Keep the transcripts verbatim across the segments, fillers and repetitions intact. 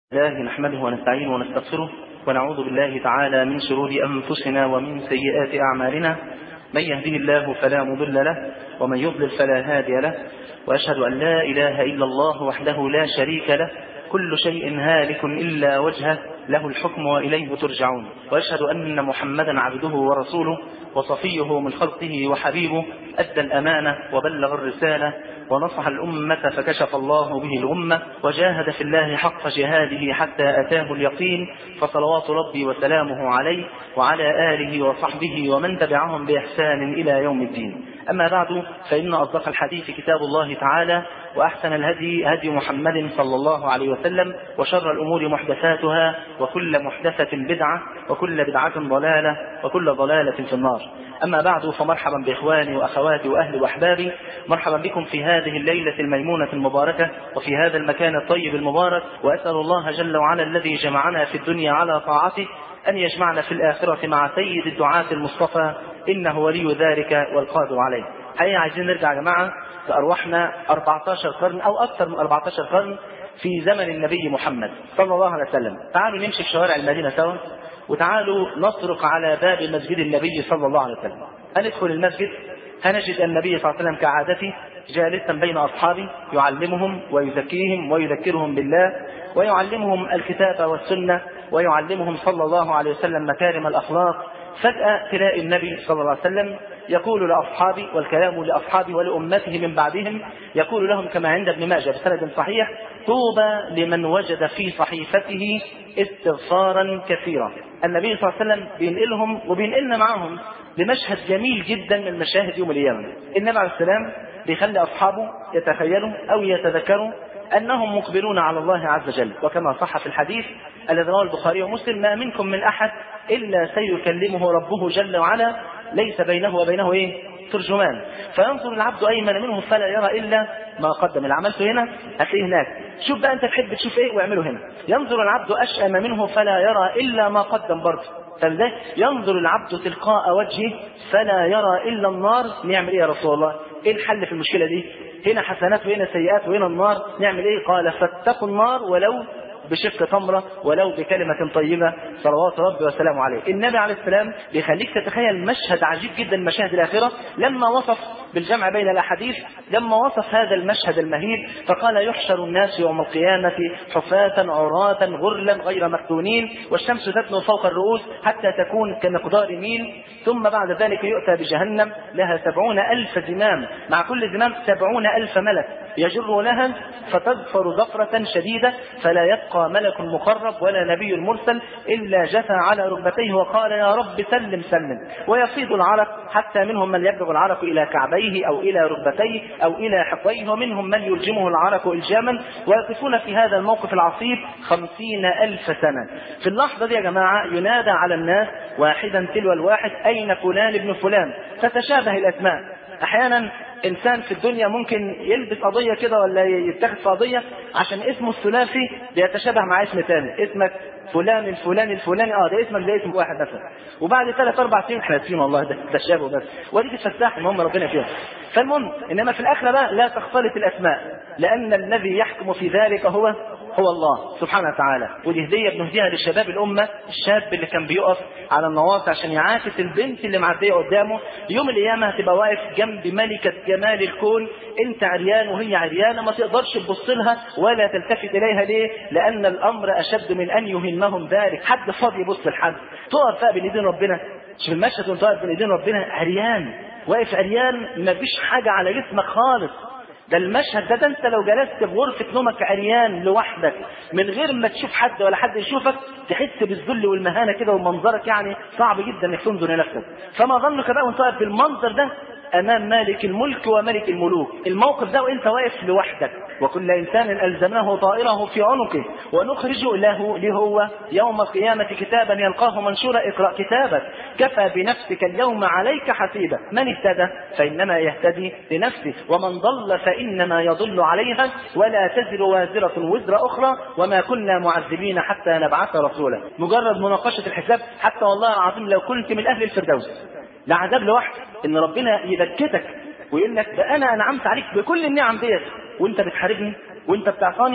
الله نحمده ونستعينه ونستغفره ونعوذ بالله تعالى من شرور أنفسنا ومن سيئات أعمالنا. من يهده الله فلا مضل له ومن يضلل فلا هادي له، وأشهد أن لا إله إلا الله وحده لا شريك له، كل شيء هالك إلا وجهه، له الحكم وإليه ترجعون. وأشهد أن محمدا عبده ورسوله وصفيه من خلقه وحبيبه، أدى الأمانة وبلغ الرسالة ونصح الأمة فكشف الله به الأمة، وجاهد في الله حق جهاده حتى أتاه اليقين، فصلوات ربي وسلامه عليه وعلى آله وصحبه ومن تبعهم بإحسان إلى يوم الدين. أما بعد، فإن أصدق الحديث كتاب الله تعالى، وأحسن الهدي هدي محمد صلى الله عليه وسلم، وشر الأمور محدثاتها، وكل محدثة بدعة، وكل بدعة ضلالة، وكل ضلالة في النار. أما بعد، فمرحبا بإخواني وأخواتي وأهلي وأحبابي، مرحبا بكم في هذه الليلة الميمونة المباركة وفي هذا المكان الطيب المبارك، وأسأل الله جل وعلا الذي جمعنا في الدنيا على طاعته أن يجمعنا في الآخرة مع سيد الدعاة المصطفى، إنه ولي ذلك والقادر عليه. حقيقة عايزين نرجع يا جماعة لأرواحنا أربعة عشر قرن أو أكثر من أربعة عشر قرن في زمن النبي محمد صلى الله عليه وسلم. تعالوا نمشي في شوارع المدينة سوا، وتعالوا نطرق على باب مسجد النبي صلى الله عليه وسلم. هندخل المسجد هنجد النبي صلى الله عليه وسلم كعادته جالسا بين أصحابه يعلمهم ويزكيهم ويذكرهم بالله، ويعلمهم الكتاب والسنة، ويعلمهم صلى الله عليه وسلم مكارم الأخلاق. فجأة تلاقي النبي صلى الله عليه وسلم يقول لأصحابه، والكلام لأصحابه ولأمته من بعدهم، يقول لهم كما عند ابن ماجه بسند صحيح: طوبى لمن وجد في صحيفته استغفارا كثيرا. النبي صلى الله عليه وسلم بينقلهم وبينقلنا معهم لمشهد جميل جدا من مشاهد يوم القيامة. النبي عليه السلام بيخلي أصحابه يتخيلوا أو يتذكروا أنهم مقبلون على الله عز وجل، وكما صح في الحديث الذي رواه البخاري ومسلم: ما منكم من أحد إلا سيكلمه ربه جل وعلا، ليس بينه وبينه إيه؟ ترجمان. فينظر العبد أيمن منه فلا يرى إلا ما قدم. اللي عملته هنا هتلاقيه هناك، شوف بقى أنت تحب تشوف إيه واعمله هنا. ينظر العبد أشأم منه فلا يرى إلا ما قدم برضه. فلذلك ينظر العبد تلقاء وجهه فلا يرى إلا النار. نعمل إيه يا رسول الله؟ إيه الحل في المشكلة دي؟ هنا حسنات وهنا سيئات وهنا النار، نعمل إيه؟ قال: فاتقوا النار ولو بشق تمرة ولو بكلمة طيبة، صلوات ربي وسلامه عليه. النبي عليه السلام بيخليك تتخيل مشهد عجيب جدا من مشاهد الآخرة. لما وصف بالجمع بين الأحاديث، لما وصف هذا المشهد المهيب فقال: يحشر الناس يوم القيامة حفاة عراة غرلا غير مختونين، والشمس تدنو فوق الرؤوس حتى تكون كمقدار ميل، ثم بعد ذلك يؤتى بجهنم لها سبعون ألف زمام، مع كل زمام سبعون ألف ملك يجر لها، فتظفر ظفرة شديدة، فلا يبقى ملك مقرب ولا نبي مرسل إلا جثى على ركبتيه وقال: يا رب سلم سلم. ويفيض العرق حتى منهم من يبلغ العرق إلى كعبيه أو إلى ركبتيه أو إلى حقويه، ومنهم من يلجمه العرق إلجاما، ويقفون في هذا الموقف العصيب خمسين ألف سنة. في اللحظة دي يا جماعة ينادى على الناس واحدا تلو الواحد: أين فلان ابن فلان؟ فتشابه الأسماء. أحيانا إنسان في الدنيا ممكن يلبس قضية كده ولا يتخذ قضية عشان اسمه الثلاثي بيتشابه مع اسم ثاني. اسمك فلان الفلاني الفلاني، اه ده اسمك زي اسم واحد مثلا، وبعد ثلاث اربع سنين احنا ناسيين والله ده تشابه بس، ودي تتفسح المهم ربنا فيها. فالمهم انما في الاخره بقى لا تختلط الاسماء، لان الذي يحكم في ذلك هو هو الله سبحانه وتعالى. ودي هديه بنهديها للشباب الامه، الشاب اللي كان بيقف على النواصي عشان يعاكس البنت اللي معديه قدامه، يوم القيامه هتبقى واقف جنب ملكه جمال الكون، انت عريان وهي عريانه، ما تقدرش تبص لها ولا تلتفت اليها. ليه؟ لان الامر اشد من ان يهمهم ذلك. حد فاضي يبص لحد؟ تقف بقى بين ايدين ربنا. شوف المشهد وانت واقف بين ايدين ربنا عريان، واقف عريان، ما فيش حاجه على جسمك خالص. ده المشهد ده, ده انت لو جلست في غرفه نومك عريان لوحدك من غير ما تشوف حد ولا حد يشوفك، تحس بالذل والمهانه كده، ومنظرك يعني صعب جدا انك تنظر لنفسك. فما ظنك بقى وانت واقف بالمنظر ده امام مالك الملك وملك الملوك؟ الموقف ده وانت واقف لوحدك. وكل انسان الزمناه طائره في عنقه ونخرج له لهو يوم القيامه كتابا يلقاه منشورا: اقرا كتابك كفى بنفسك اليوم عليك حسيبا. من اهتدى فانما يهتدي لنفسه، ومن ضل فانما يضل عليها، ولا تزر وازره وزر اخرى، وما كنا معذبين حتى نبعث رسولا. مجرد مناقشه الحساب، حتى والله العظيم لو كنت من اهل الفردوس لعذاب لوحده، ان ربنا يبكتك ويقول لك: ده انا انعمت عليك بكل النعم ديت وانت بتحاربني وانت بتعصاني.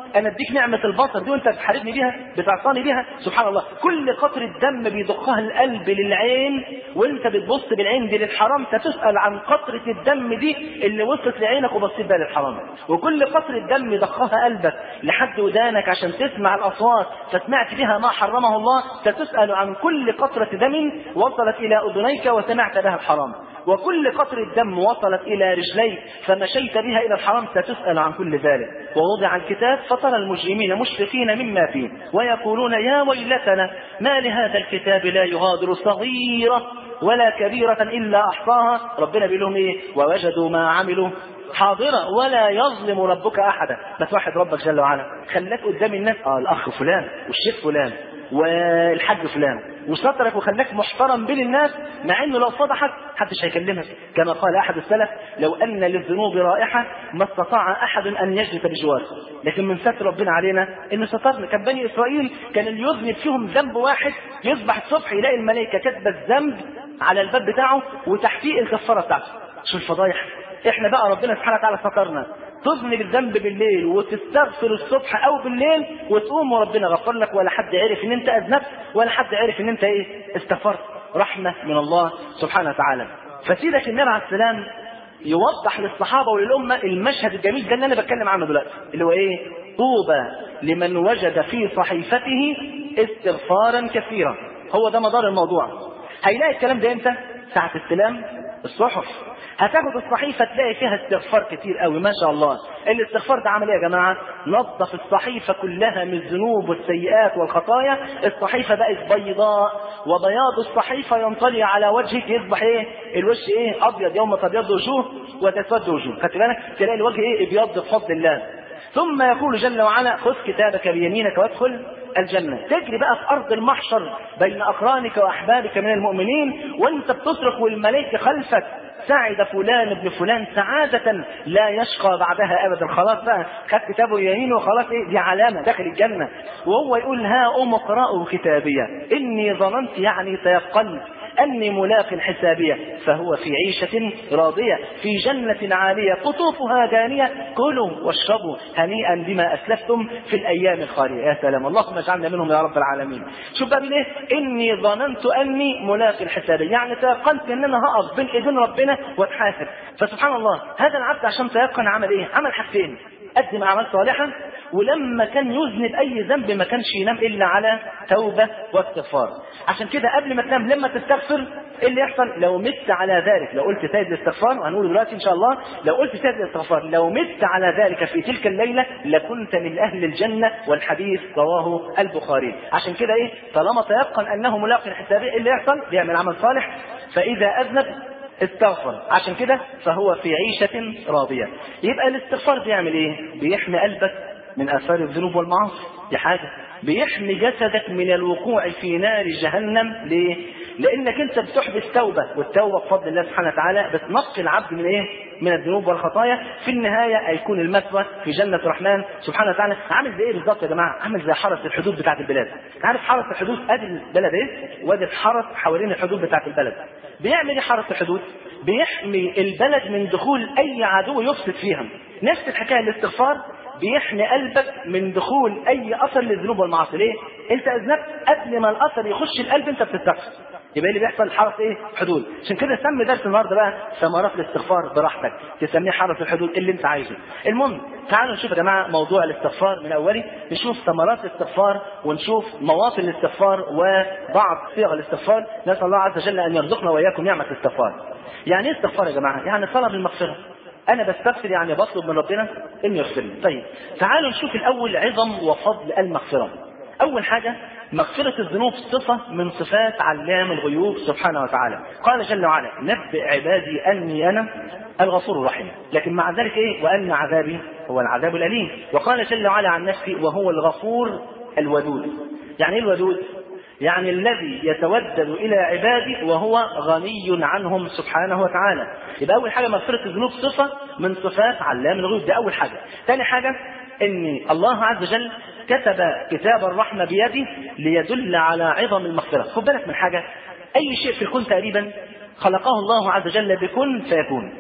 انا اديك نعمه البصر دي وانت بتحاربني بيها، بتعصاني بيها. سبحان الله، كل قطره دم بيضخها القلب للعين وانت بتبص بالعين دي للحرام، ستسال عن قطره الدم دي اللي وصلت لعينك وبصيت بها للحرام. وكل قطره دم ضخها قلبك لحد ودانك عشان تسمع الاصوات فسمعت بها ما حرمه الله، ستسال عن كل قطره دم وصلت الى اذنيك وسمعت بها الحرام. وكل قطرة دم وصلت إلى رجليك فمشيت بها إلى الحرام، ستسأل عن كل ذلك. ووضع الكتاب فترى المجرمين مشفقين مما فيه ويقولون يا ويلتنا ما لهذا الكتاب لا يغادر صغيرة ولا كبيرة إلا أحصاها. ربنا بيقول لهم إيه؟ ووجدوا ما عملوا حاضرة ولا يظلم ربك أحدا. بس واحد ربك جل وعلا خلاك قدام الناس، آه الأخ فلان والشيخ فلان والحاج فلان، وسترك وخلاك محترم بين الناس، مع انه لو فضحك محدش هيكلمك. كما قال احد السلف لو ان للذنوب رائحه ما استطاع احد ان يجلس بجواره، لكن من ستر ربنا علينا انه سترنا. كان بني اسرائيل كان اللي يذنب فيهم ذنب واحد يصبح الصبح يلاقي الملائكه كاتبه الذنب على الباب بتاعه وتحقيق الكفاره بتاعته. شو الفضايح. احنا بقى ربنا سبحانه وتعالى سترنا، تذنب الذنب بالليل وتستغفر الصبح او بالليل وتقوم وربنا غفر لك، ولا حد عرف ان انت اذنبت ولا حد عرف ان انت ايه استغفرت. رحمه من الله سبحانه وتعالى. فسيدك النبي عليه السلام يوضح للصحابه وللامه المشهد الجميل ده اللي انا بتكلم عنه دلوقتي، اللي هو ايه؟ طوبى لمن وجد في صحيفته استغفارا كثيرا. هو ده مدار الموضوع. هيلاقي الكلام ده امتى؟ ساعه استلام الصحف. هتاخد الصحيفة تلاقي فيها استغفار كتير قوي ما شاء الله. الاستغفار ده عمل ايه يا جماعة؟ نظف الصحيفة كلها من الذنوب والسيئات والخطايا. الصحيفة بقت بيضاء، وبياض الصحيفة ينطلي على وجهك يصبح ايه؟ الوش ايه؟ ابيض. يوم تبيض وجوه وتسود وجوه. خدت بالك؟ تلاقي الوجه ايه؟ ابيض بفضل الله. ثم يقول جل وعلا خذ كتابك بيمينك وادخل الجنة. تجري بقى في أرض المحشر بين أقرانك وأحبابك من المؤمنين وانت بتصرخ والملائكة خلفك سعد فلان ابن فلان سعادة لا يشقى بعدها أبدا. خلاص بقى خد كتابه يمينه وخلاص ايه؟ دي علامة داخل الجنة. وهو يقول ها أم اقرأوا كتابية إني ظننت يعني تيقنت أني ملاق حسابية فهو في عيشة راضية في جنة عالية قطوفها دانية كلوا واشربوا هنيئا بما أسلفتم في الأيام الخالية. يا سلام، اللهم اجعلنا منهم يا رب العالمين. شوف بقى من ايه؟ إني ظننت أني ملاق حسابية، يعني تيقنت أن أنا هقف بين إيدين ربنا واتحاسب. فسبحان الله هذا العبد عشان تيقن عمل ايه؟ عمل حاجتين: قدم أعمال صالحة، ولما كان يذنب أي ذنب ما كانش ينام إلا على توبة واستغفار. عشان كده قبل ما تنام لما تستغفر إيه اللي يحصل؟ لو مت على ذلك، لو قلت سيد الاستغفار وهنقول دلوقتي إن شاء الله، لو قلت سيد الاستغفار لو مت على ذلك في تلك الليلة لكنت من أهل الجنة، والحديث رواه البخاري. عشان كده إيه؟ طالما تيقن أنه ملاق حسابه إيه اللي يحصل؟ بيعمل عمل صالح، فإذا أذنب استغفر. عشان كده فهو في عيشة راضية. يبقى الاستغفار بيعمل ايه؟ بيحمي قلبك من آثار الذنوب والمعاصي، دي حاجة. بيحمي جسدك من الوقوع في نار جهنم. ليه؟ لأنك أنت بتحدث توبة، والتوبة بفضل الله سبحانه وتعالى بتنقي العبد من إيه؟ من الذنوب والخطايا. في النهاية هيكون المثوى في جنة الرحمن سبحانه وتعالى. عامل زي إيه بالظبط يا جماعة؟ عامل زي حرس الحدود بتاعت البلاد. عارف حرس الحدود؟ أدي البلد إيه؟ وادي الحرس حوالين الحدود بتاعت البلد. بيعمل إيه حرس الحدود؟ بيحمي البلد من دخول أي عدو يفسد فيها. نفس الحكاية الاستغفار بيحمي قلبك من دخول اي اثر للذنوب والمعاصي. ليه؟ انت اذنبت قبل ما الاثر يخش القلب انت بتستغفر، يبقى اللي بيحصل حرس ايه؟ حدود. عشان كده سمي درس النهارده بقى ثمرات الاستغفار براحتك، تسميه حرس الحدود اللي انت عايزه. المهم تعالوا نشوف يا جماعه موضوع الاستغفار من اوله، نشوف ثمرات الاستغفار ونشوف مواطن الاستغفار وبعض صيغ الاستغفار. نسال الله عز وجل ان يرزقنا واياكم نعمه الاستغفار. يعني ايه استغفار يا جماعه؟ يعني طلب المغفره. أنا بستغفر يعني بطلب من ربنا إنه يغفر لي. طيب تعالوا نشوف الأول عظم وفضل المغفرة. أول حاجة مغفرة الذنوب صفة من صفات علام الغيوب سبحانه وتعالى. قال جل وعلا نبئ عبادي أني أنا الغفور الرحيم، لكن مع ذلك إيه؟ وأن عذابي هو العذاب الأليم. وقال جل وعلا عن نفسه وهو الغفور الودود. يعني إيه الودود؟ يعني الذي يتودد إلى عباده وهو غني عنهم سبحانه وتعالى. يبقى أول حاجة مغفرة الذنوب صفة من صفات علام الغيوب، ده أول حاجة. ثاني حاجة إن الله عز وجل كتب كتاب الرحمة بيده ليدل على عظم المغفرة. خد بالك من حاجة، أي شيء في الكون تقريبا خلقه الله عز وجل بكن فيكون.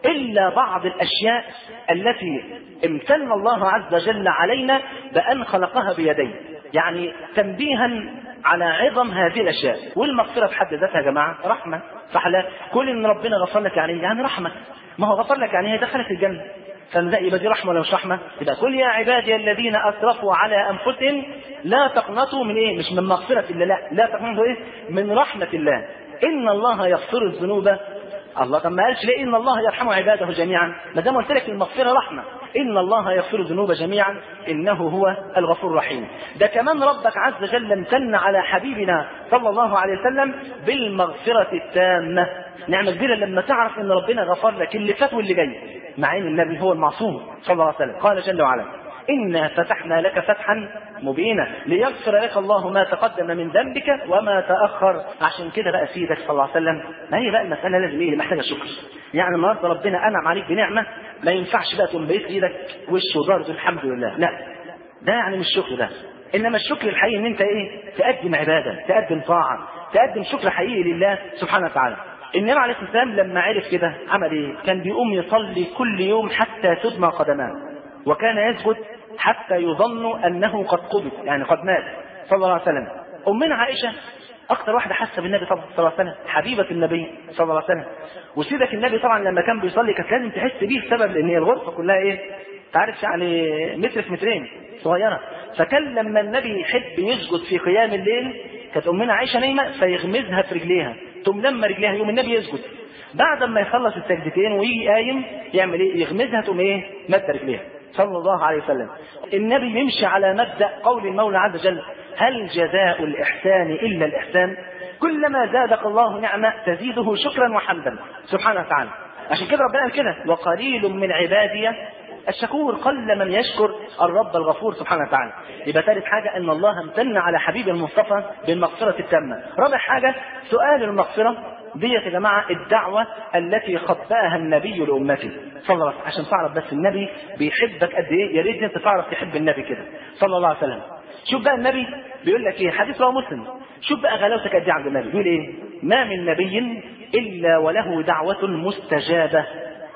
إلا بعض الأشياء التي امتن الله عز وجل علينا بأن خلقها بيديه، يعني تنبيها على عظم هذه الأشياء. والمغفرة في حد ذاتها يا جماعة رحمة، صح لا؟ كل إن ربنا غفر لك يعني يعني رحمة، ما هو غفر لك يعني هيدخلك الجنة، فده يبقى دي رحمة ولا مش رحمة؟ يبقى قل يا عبادي الذين أسرفوا على أنفسهم لا تقنطوا من إيه؟ مش من مغفرة الله، لا لا تقنطوا إيه؟ من رحمة الله، إن الله يغفر الذنوب. الله طب ما قالش ليه إن الله يرحم عباده جميعا؟ ما دام قلت لك المغفرة رحمة، إن الله يغفر الذنوب جميعا إنه هو الغفور الرحيم. ده كمان ربك عز وجل امتن على حبيبنا صلى الله عليه وسلم بالمغفرة التامة. نعمة كبيرة لما تعرف إن ربنا غفر لك اللي فات واللي جاي، مع إن النبي هو المعصوم صلى الله عليه وسلم. قال جل وعلا إنا فتحنا لك فتحا مبينا ليغفر لك الله ما تقدم من ذنبك وما تأخر. عشان كده بقى سيدك صلى الله عليه وسلم، ما هي بقى المسألة لازم ايه؟ محتاجة شكر. يعني النهارده ربنا أنعم عليك بنعمة، ما ينفعش بقى تقوم بيت ايدك وش وضار الحمد لله، لا ده يعني مش شكر ده. إنما الشكر الحقيقي إن أنت إيه؟ تقدم عبادة، تقدم طاعة، تقدم شكر حقيقي لله سبحانه وتعالى. النبي عليه الصلاة والسلام لما عرف كده عمل إيه؟ كان بيقوم يصلي كل يوم حتى تدمى قدماه، وكان يسجد حتى يظن أنه قد قبض، يعني قد مات صلى الله عليه وسلم. أمنا عائشة أكثر واحدة حاسة بالنبي صلى الله عليه وسلم، حبيبة النبي صلى الله عليه وسلم. وسيدك النبي طبعا لما كان بيصلي كانت لازم تحس بيه السبب، لأن هي الغرفة كلها إيه؟ تعرف يعني متر في مترين صغيرة. فكان لما النبي يحب يسجد في قيام الليل كانت أمنا عائشة نايمة فيغمزها في رجليها، ثم لما رجليها يوم النبي يسجد، بعد ما يخلص السجدتين ويجي قايم يعمل إيه؟ يغمزها ثم إيه؟ مد رجليها صلى الله عليه وسلم. النبي يمشي على مبدأ قول المولى عز وجل هل جزاء الإحسان إلا الإحسان؟ كلما زادك الله نعمة تزيده شكرا وحمدا سبحانه وتعالى. عشان كده ربنا قال كده وقليل من عبادي الشكور، قل من يشكر الرب الغفور سبحانه وتعالى. يبقى ثالث حاجة ان الله امتن على حبيب المصطفى بالمغفرة التامة. رابع حاجة سؤال المغفرة دي يا جماعة الدعوة التي خطأها النبي لأمته صلى الله عليه وسلم. عشان تعرف بس النبي بيحبك قد ايه، يا ريت انت تعرف تحب النبي كده صلى الله عليه وسلم. شوف بقى النبي بيقول لك ايه، حديث رواه مسلم، شوف بقى غلاوتك قد ايه عند النبي. بيقول ايه؟ ما من نبي الا وله دعوة مستجابة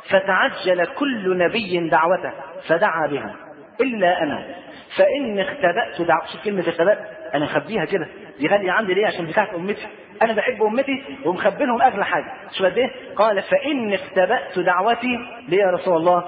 فتعجل كل نبي دعوته فدعا بها إلا أنا فإن اختبأت دعوة. شوف كلمة اختبأت، أنا مخبيها كده، دي غالية عندي ليه؟ عشان بتاعت أمتي، أنا بحب أمتي ومخبينهم أغلى حاجة. شوف قد إيه؟ قال فإن اختبأت دعوتي ليه يا رسول الله؟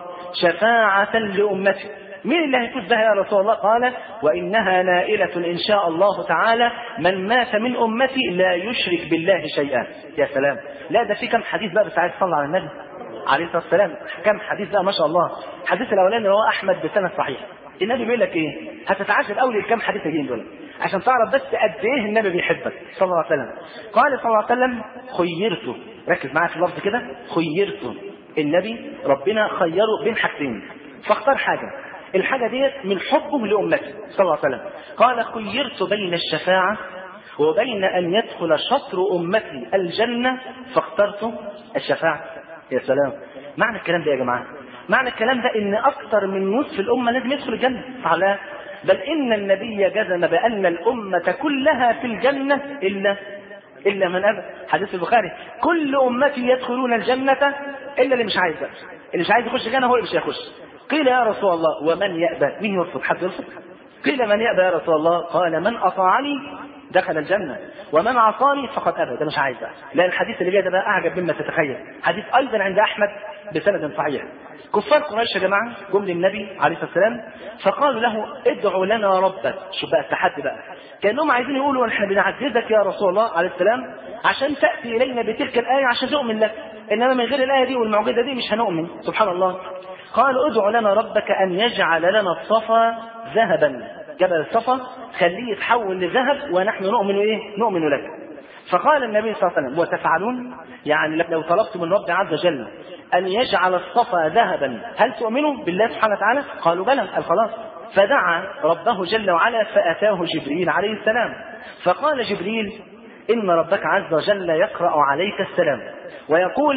شفاعة لأمتي. مين اللي هيفوز بها يا رسول الله؟ قال وإنها نائلة إن شاء الله تعالى من مات من أمتي لا يشرك بالله شيئا. يا سلام، لا ده في كم حديث بقى، بس عايز تصلي على النبي عليه الصلاة والسلام. كم حديث بقى ما شاء الله. الحديث الأولاني هو أحمد بسند صحيح. النبي بيقول لك إيه؟ هتتعجب أول الكم حديث جايين دول عشان تعرف بس قد إيه النبي بيحبك صلى الله عليه وسلم. قال صلى الله عليه وسلم خيرته، ركز معايا في اللفظ كده، خيرته. النبي ربنا خيره بين حاجتين فاختار حاجة، الحاجة ديت من حبه لأمته صلى الله عليه وسلم. قال خيرت بين الشفاعة وبين أن يدخل شطر أمتي الجنة فاخترت الشفاعة. يا سلام، معنى الكلام ده يا جماعة، معنى الكلام ده ان اكثر من نصف الامة لازم يدخل الجنة على، بل ان النبي جزم بان الامة كلها في الجنة الا الا من ابى. حديث البخاري كل امتي يدخلون الجنة الا اللي مش عايز، اللي مش عايز يخش الجنة هو اللي مش هيخش. قيل يا رسول الله ومن يأبى؟ مين يرفض؟ حد يرفض؟ قيل من يأبى يا رسول الله؟ قال من اطاعني دخل الجنة ومن عصاني فقد أبى. ده مش عايز بقى، لأن الحديث اللي جاي ده بقى أعجب مما تتخيل. حديث أيضا عند أحمد بسند صحيح. كفار قريش يا جماعة جم للنبي عليه الصلاة والسلام فقالوا له ادعوا لنا ربك. شوف بقى التحدي بقى، كأنهم عايزين يقولوا نحن بنعززك يا رسول الله عليه السلام عشان تأتي إلينا بتلك الآية عشان نؤمن لك، إنما من غير الآية دي والمعجزة دي مش هنؤمن. سبحان الله. قالوا ادعوا لنا ربك أن يجعل لنا الصفا ذهبا، جبل الصفا خليه يتحول لذهب ونحن نؤمن ايه؟ نؤمن لك. فقال النبي صلى الله عليه وسلم وتفعلون؟ يعني لو طلبت من رب عز وجل ان يجعل الصفا ذهبا هل تؤمنوا بالله سبحانه وتعالى؟ قالوا بلى. قال خلاص. فدعا ربه جل وعلا فاتاه جبريل عليه السلام فقال جبريل ان ربك عز وجل يقرأ عليك السلام ويقول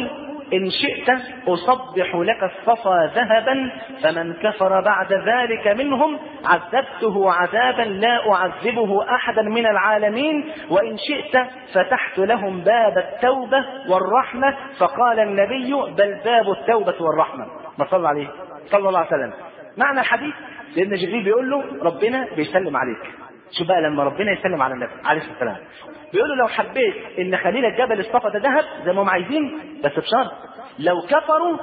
إن شئت أصبح لك الصفا ذهبا فمن كفر بعد ذلك منهم عذبته عذابا لا أعذبه أحدا من العالمين، وإن شئت فتحت لهم باب التوبة والرحمة. فقال النبي بل باب التوبة والرحمة. ما صلى عليه صلى الله عليه وسلم. معنى الحديث سيدنا جبريل بيقول له ربنا بيسلم عليك. شو بقى لما ربنا يسلم على النبي عليه الصلاة والسلام، بيقول له لو حبيت ان خليل الجبل الصفا ده ذهب زي ما هم عايزين، بس بشرط لو كفروا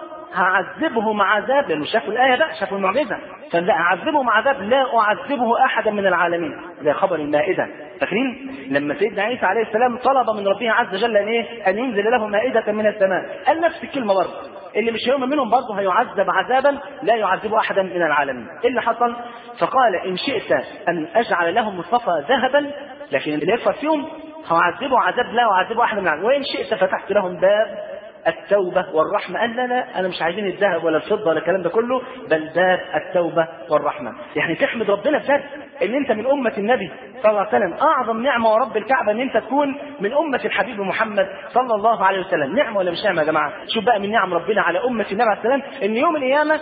هعذبهم عذاب، لانه شافوا الايه بقى، شافوا المعجزه، فلا اعذبهم عذاب لا اعذبه احدا من العالمين. ده خبر المائده. فاكرين لما سيدنا عيسى عليه السلام طلب من ربه عز وجل ان ايه؟ ان ينزل له مائده من السماء، قال نفس الكلمه برضه، اللي مش هيؤمن منهم برضه هيعذب عذابا لا يعذبه احدا من العالمين. ايه اللي حصل؟ فقال ان شئت ان اجعل لهم الصفا ذهبا، لكن اللي يكفر فيهم هعذبه عذاب لا يعذبه احدا من العالمين، وان شئت فتحت لهم باب التوبة والرحمة. قال لا لا أنا مش عايزين الذهب ولا الفضة ولا الكلام ده كله، بل باب التوبة والرحمة. يعني تحمد ربنا بجد ان انت من أمة النبي صلى الله عليه وسلم. أعظم نعمة ورب الكعبة ان انت تكون من أمة الحبيب محمد صلى الله عليه وسلم. نعمة ولا مش نعمة يا جماعة؟ شوف بقى من نعم ربنا على أمة النبي عليه السلام ان يوم القيامة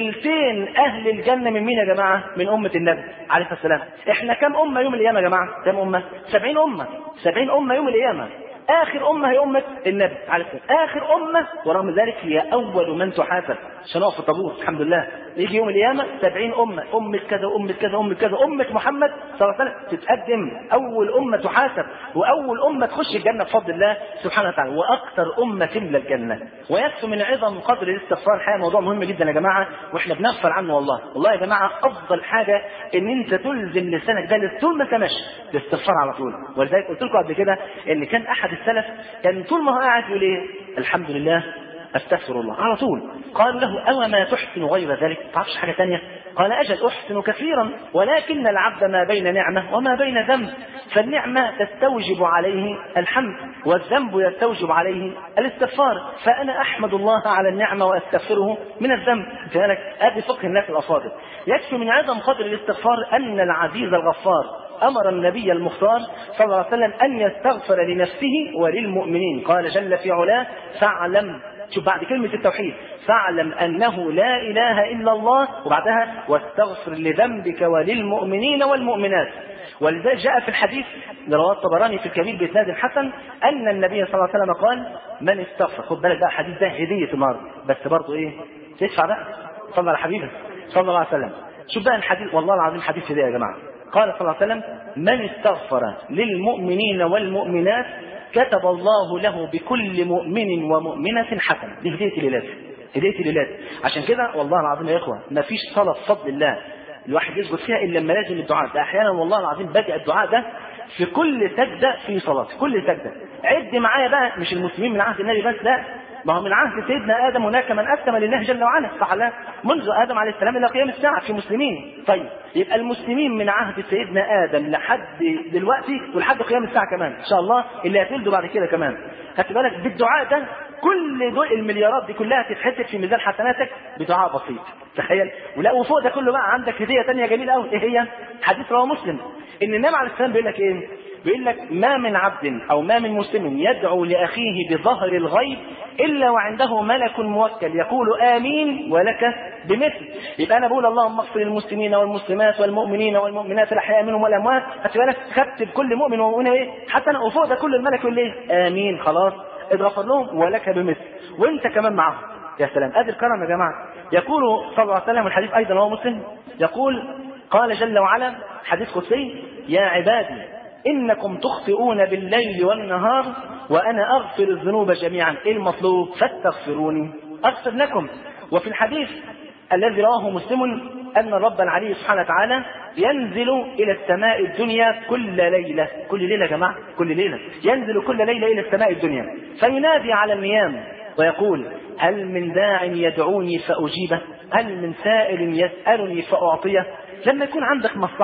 تلتين أهل الجنة من مين يا جماعة؟ من أمة النبي عليه السلام. احنا كم أمة يوم القيامة يا جماعة؟ كم أمة؟ سبعين أمة. سبعين أمة يوم القيامة. آخر أمة هي أمة النبي عليه السلام، آخر أمة، ورغم ذلك هي أول من تحاسب عشان نقف في الطابور. الحمد لله يجي يوم القيامة سبعين أمة، أمة كذا أمة كذا أمة كذا، أمة محمد صلى الله عليه وسلم تتقدم أول أمة تحاسب، وأول أمة تخش الجنة بفضل الله سبحانه وتعالى، وأكثر أمة تملى الجنة. ويكفي من عظم قدر الاستغفار. الحقيقة موضوع مهم جدا يا جماعة، وإحنا بنغفل عنه والله. والله يا جماعة أفضل حاجة إن أنت تلزم لسانك ده طول ما أنت ماشي الاستغفار على طول. ولذلك قلت لكم قبل كده إن كان أحد السلف كان طول ما هو قاعد يقول ايه؟ الحمد لله استغفر الله على طول. قالوا له أو ما تحسن غير ذلك؟ ما تعرفش حاجة ثانية؟ قال أجل أحسن كثيرا، ولكن العبد ما بين نعمة وما بين ذنب، فالنعمة تستوجب عليه الحمد، والذنب يستوجب عليه الاستغفار، فأنا أحمد الله على النعمة وأستغفره من الذنب. كذلك هذه فقه الناس الأفاضل. يكفي من عظم قدر الاستغفار أن العزيز الغفار أمر النبي المختار صلى الله عليه وسلم أن يستغفر لنفسه وللمؤمنين. قال جل في علاه فاعلم، شوف بعد كلمة التوحيد، فاعلم أنه لا إله إلا الله، وبعدها واستغفر لذنبك وللمؤمنين والمؤمنات. ولذلك جاء في الحديث رواه الطبراني في الكبير بإسناد حسن أن النبي صلى الله عليه وسلم قال من استغفر. خد بالك بقى الحديث ده هدية النهارده، بس برضه إيه؟ تدفع بقى. صلى على حبيبه صلى الله عليه وسلم. شوف بقى الحديث، والله العظيم حديث هدية يا جماعة. قال صلى الله عليه وسلم من استغفر للمؤمنين والمؤمنات كتب الله له بكل مؤمن ومؤمنة حسنة. دي هدية الإله، هدية الإله. عشان كده والله العظيم يا إخوة ما فيش صلاة بفضل الله الواحد يسجد فيها إلا لما لازم الدعاء ده. أحيانا والله العظيم بدأ الدعاء ده في كل سجدة في صلاة، في كل سجدة. عد معايا بقى، مش المسلمين من عهد النبي بس، لا، ما هو من عهد سيدنا آدم هناك من أسلم لله جل وعلا، صح لا؟ منذ آدم عليه السلام إلى قيام الساعة في مسلمين. طيب يبقى المسلمين من عهد سيدنا آدم لحد دلوقتي ولحد قيام الساعة كمان إن شاء الله اللي هتولدوا بعد كده كمان. خدت بالك بالدعاء ده كل دول المليارات دي كلها تتحسب في ميزان حسناتك بدعاء بسيط. تخيل. ولا وفوق ده كله بقى عندك هدية ثانية جميلة قوي. إيه هي؟ حديث رواه مسلم إن النبي عليه السلام بيقول لك إيه؟ بيقول لك ما من عبد أو ما من مسلم يدعو لأخيه بظهر الغيب إلا وعنده ملك موكل يقول آمين ولك بمثل. يبقى أنا بقول اللهم اغفر للمسلمين والمسلمات والمؤمنين والمؤمنات الأحياء منهم والأموات، هتبقى خدت بكل مؤمن ومؤمنة إيه؟ حتى أنا وفوق ده كل الملك يقول إيه؟ آمين، خلاص اتغفر لهم ولك بمثل، وأنت كمان معهم. يا سلام، أدي الكرم يا جماعة. يقول صلى الله عليه وسلم، والحديث أيضا هو مسلم، يقول قال جل وعلا حديث قدسي يا عبادي إنكم تخطئون بالليل والنهار وأنا أغفر الذنوب جميعا. إيه المطلوب؟ فاستغفروني أغفر لكم. وفي الحديث الذي رواه مسلم أن الرب العلي سبحانه وتعالى ينزل إلى السماء الدنيا كل ليلة، كل ليلة يا جماعة، كل ليلة ينزل كل ليلة إلى السماء الدنيا فينادي على النيام ويقول هل من داع يدعوني فأجيبه، هل من سائل يسألني فأعطيه. لما يكون عندك مصلحة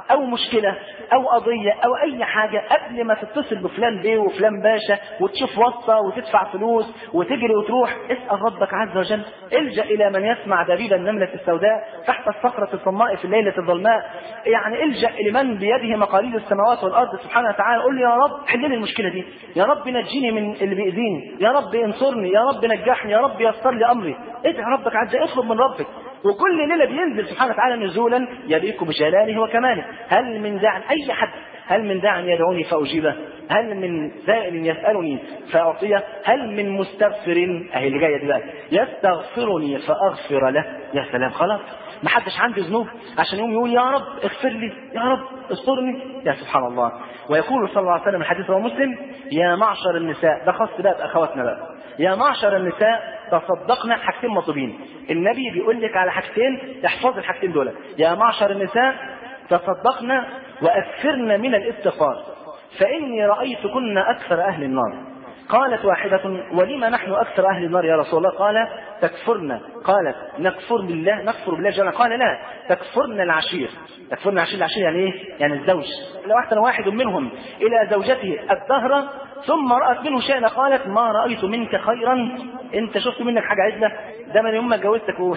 او مشكله او قضيه او اي حاجه، قبل ما تتصل بفلان بيه وفلان باشا وتشوف واسطه وتدفع فلوس وتجري وتروح، اسال ربك عز وجل. الجا الى من يسمع دبيب النمله السوداء تحت الصخره الصماء في الليله الظلماء. يعني الجا لمن بيده مقاليد السماوات والارض سبحانه وتعالى. قل لي يا رب حل لي المشكله دي، يا رب نجيني من اللي بيأذيني، يا رب انصرني، يا رب نجحني، يا رب يسر لي امري. ادعي ربك عز وجل، اطلب من ربك. وكل ليله بينزل سبحانه وتعالى نزولا يليق بجلاله وكماله. هل من داع اي حد، هل من داع يدعوني فاجيبه؟ هل من سائل يسالني فاعطيه؟ هل من مستغفر، اهي اللي جايه دي بقى، يستغفرني فاغفر له؟ يا سلام، خلاص ما حدش عنده ذنوب عشان يقوم يقول يا رب اغفر لي، يا رب استرني. يا سبحان الله. ويقول صلى الله عليه وسلم الحديث رواه مسلم: يا معشر النساء، ده خاص بقى باخواتنا بقى، يا معشر النساء تصدقنا. حاجتين مطلوبين، النبي بيقول لك على حاجتين، احفظ الحاجتين دول: يا معشر النساء تصدقنا واكثرن من الاستغفار فاني رايتكن اكثر اهل النار. قالت واحدة: ولما نحن أكثر أهل النار يا رسول الله؟ قال: تكفرنا. قالت: نكفر بالله، نكفر بالله جل. قال: لا، تكفرنا العشير. تكفرنا العشير، العشير يعني إيه؟ يعني الزوج. لو أحسن واحد منهم إلى زوجته الدهر ثم رأت منه شيئا قالت: ما رأيت منك خيرا، أنت شفت منك حاجة عدلة، ده من يوم ما اتجوزتك و...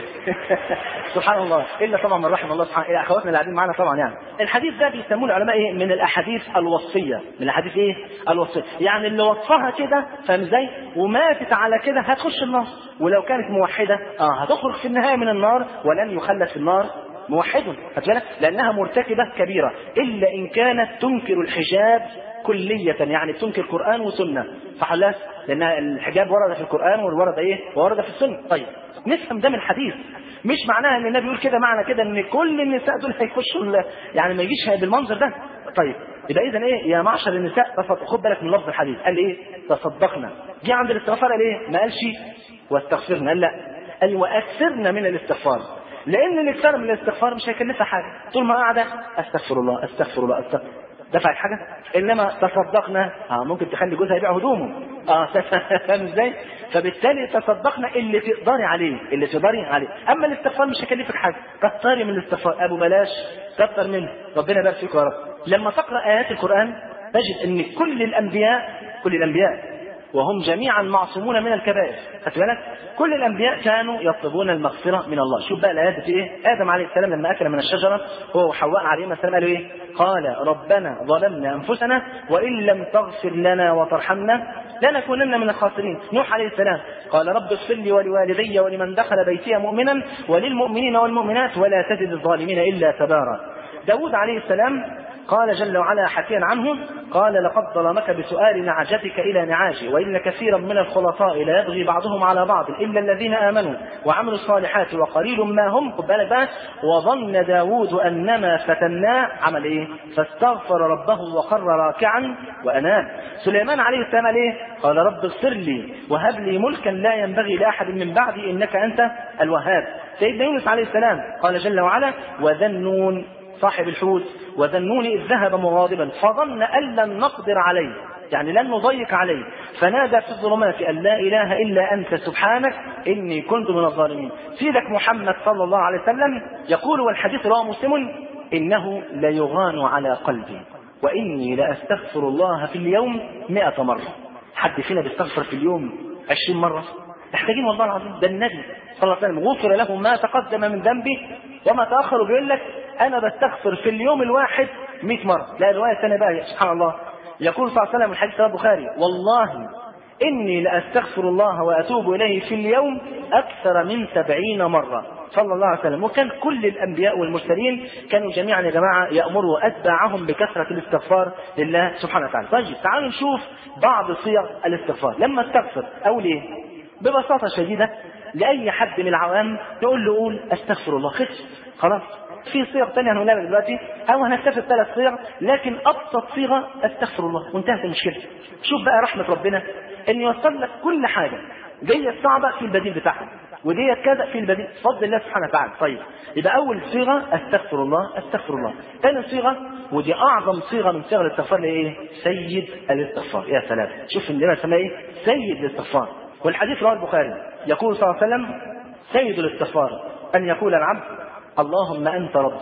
سبحان الله. إلا طبعا من رحم الله سبحانه، إلى أخواتنا اللي قاعدين معانا طبعا. يعني الحديث ده بيسموه العلماء إيه؟ من الأحاديث الوصية. من الأحاديث إيه؟ الوصية. يعني اللي وصفها كده، فاهم ازاي؟ وماتت على كده هتخش النار، ولو كانت موحدة اه هتخرج في النهاية من النار ولن يخلد في النار موحد، هتبالك، لأنها مرتكبة كبيرة، إلا إن كانت تنكر الحجاب كلية، يعني تنكر قرآن وسنة، صح ولا لا؟ لأن الحجاب ورد في القرآن وورد إيه؟ وورد في السنة. طيب نفهم ده من الحديث، مش معناها ان النبي يقول كده معنى كده ان كل النساء دول هيخشوا، يعني ما يجيش بالمنظر ده. طيب يبقى اذا ايه؟ يا معشر النساء تصدق. خد بالك من لفظ الحديث، قال ايه؟ تصدقنا. جه عند الاستغفار قال ايه؟ ما قالش واستغفرنا، قال لا، قال واكثرنا من الاستغفار، لان الاكثار من الاستغفار مش هيكلفها حاجه، طول ما قاعده استغفر الله استغفر الله استغفر دفعت حاجه. انما تصدقنا اه ممكن تخلي جوزها يبيع هدومه، اه فاهم ازاي؟ فبالتالي تصدقنا اللي تقدري عليه، اللي تقدري عليه. اما الاستغفار مش هيكلفك حاجه، كتري من الاستغفار، ابو بلاش كتر منه، ربنا يبارك فيك يا رب. لما تقرا ايات القران تجد ان كل الانبياء كل الانبياء وهم جميعا معصومون من الكبائر، خدت بالك؟ كل الانبياء كانوا يطلبون المغفره من الله. شوف بقى الايات في ايه؟ ادم عليه السلام لما اكل من الشجره هو وحواء عليهما السلام قالوا ايه؟ قال ربنا ظلمنا انفسنا وان لم تغفر لنا وترحمنا لنكونن من الخاسرين. نوح عليه السلام قال رب اغفر لي ولوالدي ولمن دخل بيتي مؤمنا وللمؤمنين والمؤمنات ولا تزد الظالمين الا تبارا. داود عليه السلام قال جل وعلا حكيا عنه قال لقد ظلمك بسؤال نعجتك إلى نعاجي وإن كثيرا من الخلطاء لا يبغي بعضهم على بعض إلا الذين آمنوا وعملوا الصالحات وقليل ما هم. خد بالك بقى، وظن داود أنما فتناه عمل إيه؟ فاستغفر ربه وخر راكعا وأناب. سليمان عليه السلام قال إيه؟ قال رب اغفر لي وهب لي ملكا لا ينبغي لأحد من بعدي إنك أنت الوهاب. سيدنا يونس عليه السلام قال جل وعلا وذا النون صاحب الحوت وذا النون إذ ذهب مغاضبا فظن أن لن نقدر عليه، يعني لن نضيق عليه، فنادى في الظلمات أن لا إله إلا أنت سبحانك إني كنت من الظالمين. سيدك محمد صلى الله عليه وسلم يقول والحديث رواه مسلم إنه ليغان على قلبي وإني لأستغفر الله في اليوم مئة مرة. حد فينا بيستغفر في اليوم عشرين مرة؟ محتاجين والله العظيم. ده النبي صلى الله عليه وسلم غفر له ما تقدم من ذنبه وما تأخر، بيقول لك أنا بستغفر في اليوم الواحد مئة مرة. لا رواية ثانية بقى سبحان الله يقول صلى الله عليه وسلم الحديث رواه البخاري والله إني لأستغفر الله وأتوب إليه في اليوم أكثر من سبعين مرة صلى الله عليه وسلم. وكان كل الأنبياء والمرسلين كانوا جميعا يا جماعة يأمروا أتباعهم بكثرة الاستغفار لله سبحانه وتعالى. طيب تعالوا نشوف بعض صيغ الاستغفار. لما استغفر أقول إيه؟ ببساطة شديدة لأي حد من العوام نقول له قول أستغفر الله، خف خلاص. في صيغ ثانية هنقولها دلوقتي أو هنكتفي بثلاث صيغ، لكن أبسط صيغة أستغفر الله وانتهت المشكلة. شوف بقى رحمة ربنا إن يوصل لك كل حاجة ديت صعبة في البديل بتاعها وديت كذا في البديل بفضل الله سبحانه وتعالى. طيب يبقى أول صيغة أستغفر الله أستغفر الله. ثاني صيغة ودي أعظم صيغة من صيغ الاستغفار إيه؟ سيد الاستغفار. يا سلام، شوف اللي اسمها إيه؟ سيد الاستغفار. والحديث رواه البخاري يقول صلى الله عليه وسلم سيد الاستغفار أن يقول العبد اللهم أنت ربي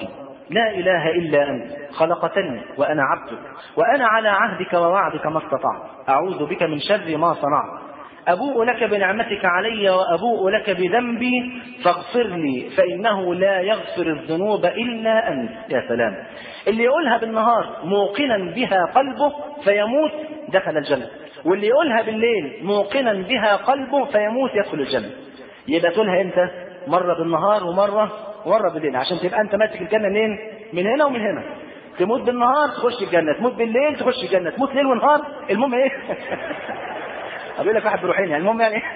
لا إله إلا أنت خلقتني وأنا عبدك وأنا على عهدك ووعدك ما استطعت أعوذ بك من شر ما صنعت أبوء لك بنعمتك علي وأبوء لك بذنبي فاغفر لي فإنه لا يغفر الذنوب إلا أنت. يا سلام، اللي يقولها بالنهار موقنا بها قلبه فيموت دخل الجنة، واللي يقولها بالليل موقنا بها قلبه فيموت يدخل الجنة. يبقى تقولها امتى؟ مرة بالنهار ومرة مرة بالليل، عشان تبقى انت ماسك الجنة منين؟ من هنا ومن هنا. تموت بالنهار تخش الجنة، تموت بالليل تخش الجنة، تموت ليل ونهار، المهم ايه؟ اقول لك واحد بروحين يعني، المهم يعني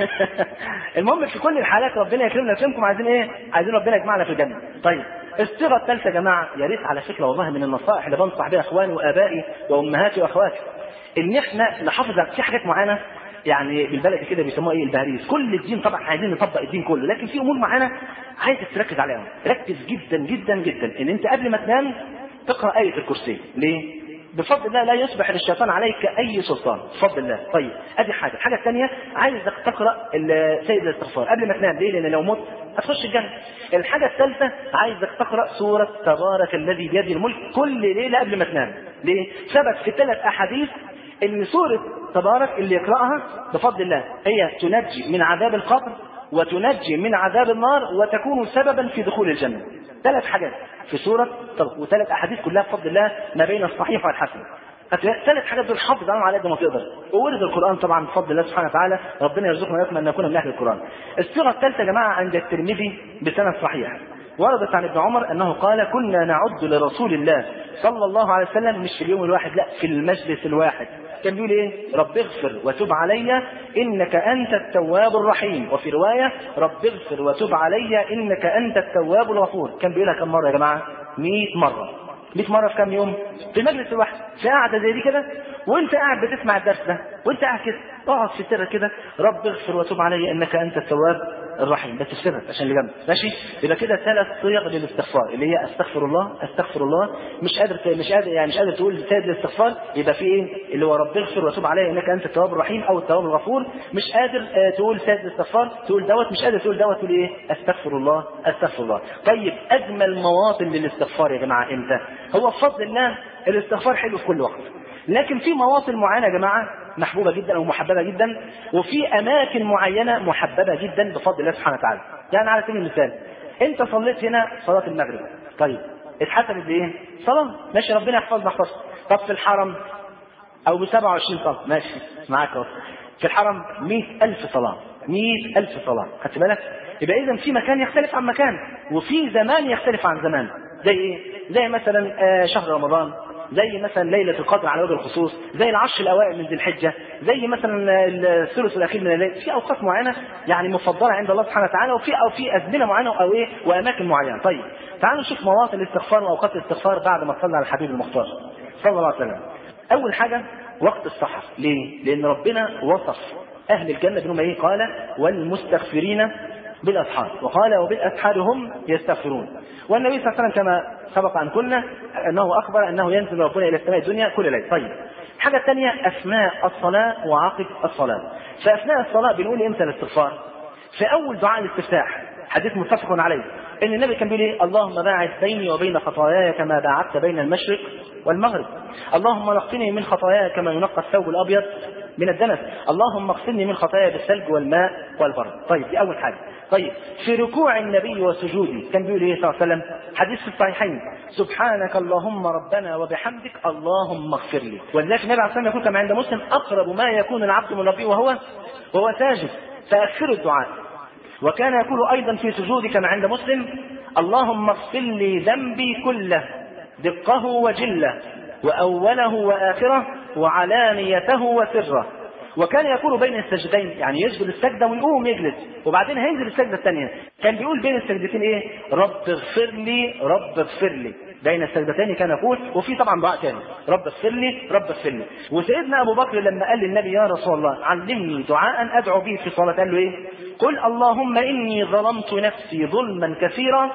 المهم في كل الحالات ربنا يكرمنا ويكرمكم. عايزين ايه؟ عايزين ربنا يجمعنا في الجنة. طيب الصيغة الثالثة يا جماعة، يا ريت على فكرة والله من النصائح اللي بنصح بها اخواني وابائي وامهاتي واخواتي، ان احنا نحافظ في حاجات معينة، يعني بالبلد كده بيسموها ايه؟ البهاريز. كل الدين طبعا عايزين نطبق الدين كله، لكن في امور معينة عايزك تركز عليها. ركز جدا جدا جدا ان انت قبل ما تنام تقرا آية الكرسي. ليه؟ بفضل الله لا يصبح للشيطان عليك اي سلطان بفضل الله. طيب ادي حاجه. الحاجه الثانيه عايزك تقرا سيد الاستغفار قبل ما تنام. ليه؟ لان لو مت هتخش الجنه. الحاجه الثالثه عايزك تقرا سوره تبارك الذي بيده الملك كل ليله قبل ما تنام. ليه؟ ثبت في ثلاث احاديث ان سوره تبارك اللي يقراها بفضل الله هي تنجي من عذاب القبر وتنجي من عذاب النار وتكون سببا في دخول الجنه. ثلاث حاجات في سورة طبق، وثلاث أحاديث كلها بفضل الله ما بين الصحيح والحسن. ثلاث حاجات دول حافظ عليهم على قد ما تقدر. وورد القرآن طبعا بفضل الله سبحانه وتعالى، ربنا يرزقنا ويرزقنا أن نكون من أهل القرآن. الصيغة الثالثة يا جماعة عند الترمذي بسند صحيح، وردت عن ابن عمر أنه قال: كنا نعد لرسول الله صلى الله عليه وسلم، مش في اليوم الواحد، لا في المجلس الواحد، كان بيقول ايه؟ رب اغفر وتب علي انك انت التواب الرحيم، وفي روايه رب اغفر وتب علي انك انت التواب الغفور. كان بيقولها كم مره يا جماعه؟ مئة مره. مئة مره في كم يوم؟ في المجلس الواحد، في قاعده زي دي كده، وانت قاعد بتسمع الدرس ده وانت قاعد كده اقعد في سرك كده: رب اغفر وتب علي انك انت التواب الرحيم، بس في سرك عشان اللي جنبك. ماشي؟ يبقى كده ثلاث صيغ للاستغفار اللي هي استغفر الله استغفر الله. مش قادر مش قادر يعني مش قادر تقول سيد الاستغفار، يبقى في ايه؟ اللي هو رب اغفر وتب علي انك انت التواب الرحيم او التواب الغفور. مش قادر اه تقول سيد الاستغفار تقول دوت، مش قادر تقول دوت تقول ايه؟ استغفر الله استغفر الله. طيب اجمل مواطن للاستغفار يا جماعه امتى؟ هو بفضل الله الاستغفار حلو في كل وقت، لكن في مواطن معينه يا جماعه محبوبه جدا او محببه جدا، وفي اماكن معينه محببه جدا بفضل الله سبحانه وتعالى. يعني على سبيل المثال انت صليت هنا صلاه المغرب، طيب اتحسبت بايه؟ صلاه، ماشي، ربنا يحفظنا يحفظك. طب في الحرم او ب سبعة وعشرين صلاه، ماشي معاك اهو، في الحرم مئة ألف صلاه، مئة ألف صلاه، خدت بالك؟ يبقى اذا في مكان يختلف عن مكان، وفي زمان يختلف عن زمان. زي ايه؟ زي مثلا آه شهر رمضان، زي مثلا ليلة القدر على وجه الخصوص، زي العشر الأوائل من ذي الحجة، زي مثلا الثلث الأخير من الليل. في أوقات معينة يعني مفضلة عند الله سبحانه وتعالى، وفي أو في أزمنة معينة أو إيه وأماكن معينة. طيب تعالوا نشوف مواطن الاستغفار وأوقات الاستغفار بعد ما صلى على الحبيب المختار صلى الله عليه وسلم. أول حاجة وقت السحر. ليه؟ لأن ربنا وصف أهل الجنة بأنهم إيه؟ قال: والمستغفرين بالأسحار، وقال: وبالأسحار هم يستغفرون. والنبي صلى الله عليه وسلم كما سبق أن قلنا أنه أخبر أنه ينزل ربنا إلى السماء الدنيا كل ليلة. طيب الحاجة الثانية أثناء الصلاة وعقب الصلاة. فأثناء الصلاة بنقول إمتى الاستغفار؟ في أول دعاء الاستفتاح، حديث متفق عليه ان النبي كان بيقول ايه؟ اللهم باعد بيني وبين خطاياي كما باعدت بين المشرق والمغرب، اللهم نقني من خطاياي كما ينقى الثوب الابيض من الدنس، اللهم اغسلني من خطاياي بالثلج والماء والبرد. طيب دي اول حاجه. طيب في ركوع النبي وسجوده كان بيقول ايه صلى الله عليه وسلم؟ حديث في الصحيحين: سبحانك اللهم ربنا وبحمدك اللهم اغفر لي. ولذلك النبي عليه الصلاه والسلام يقول كما عند مسلم: اقرب ما يكون العبد من ربه وهو وهو ساجد، فاكثروا الدعاء. وكان يقول أيضا في سجوده كما عند مسلم: اللهم اغفر لي ذنبي كله دقه وجله وأوله وآخره وعلانيته وسره. وكان يقول بين السجدين، يعني يسجد السجدة ويقوم يجلس وبعدين هينزل السجدة الثانية، كان بيقول بين السجدتين ايه؟ رب اغفر لي رب اغفر لي. بين السجدتين كان يقول، وفي طبعا دعاء ثاني: رب اغفر لي رب اغفر لي. وسيدنا ابو بكر لما قال للنبي: يا رسول الله علمني دعاء ادعو به في صلاة، قال له ايه؟ قل اللهم اني ظلمت نفسي ظلما كثيرا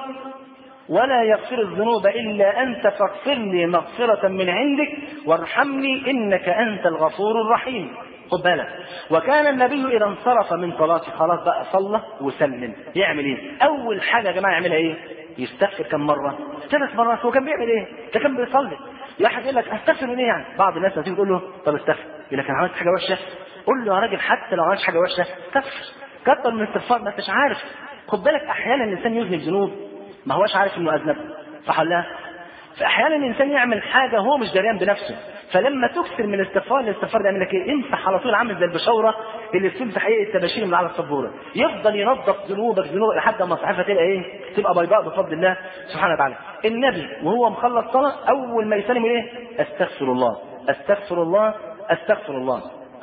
ولا يغفر الذنوب الا انت فاغفر لي مغفرة من عندك وارحمني انك انت الغفور الرحيم. خد بالك، وكان النبي اذا انصرف من صلاته خلاص بقى صلى وسلم، يعمل ايه؟ اول حاجه يا جماعه يعملها ايه؟ يستغفر كم مرة؟ ثلاث مرات. هو كان بيعمل ايه؟ ده كان بيصلي. واحد يقول لك استغفر من ايه يعني؟ بعض الناس تيجي تقول له طب استغفر، يقول لك انا عملت حاجة وحشة؟ قول له يا راجل حتى لو عملت حاجة وحشة استغفر، كتر من الاستغفار، ما انتش عارف. خد بالك احيانا الانسان يذنب ذنوب ما هوش عارف انه اذنب، صح ولا لا؟ فاحيانا الانسان يعمل حاجه هو مش دريان بنفسه، فلما تكثر من الاستغفار، الاستغفار ده يعمل لك ايه؟ امسح على طول، عامل زي البشوره اللي بتمسح ايه التباشير من على السبوره، يفضل ينظف ذنوبك ذنوبك لحد ما صحيفتها تبقى ايه؟ تبقى بيضاء بفضل الله سبحانه وتعالى. النبي وهو مخلص صلاه اول ما يسلم ايه؟ استغفر الله استغفر الله استغفر الله،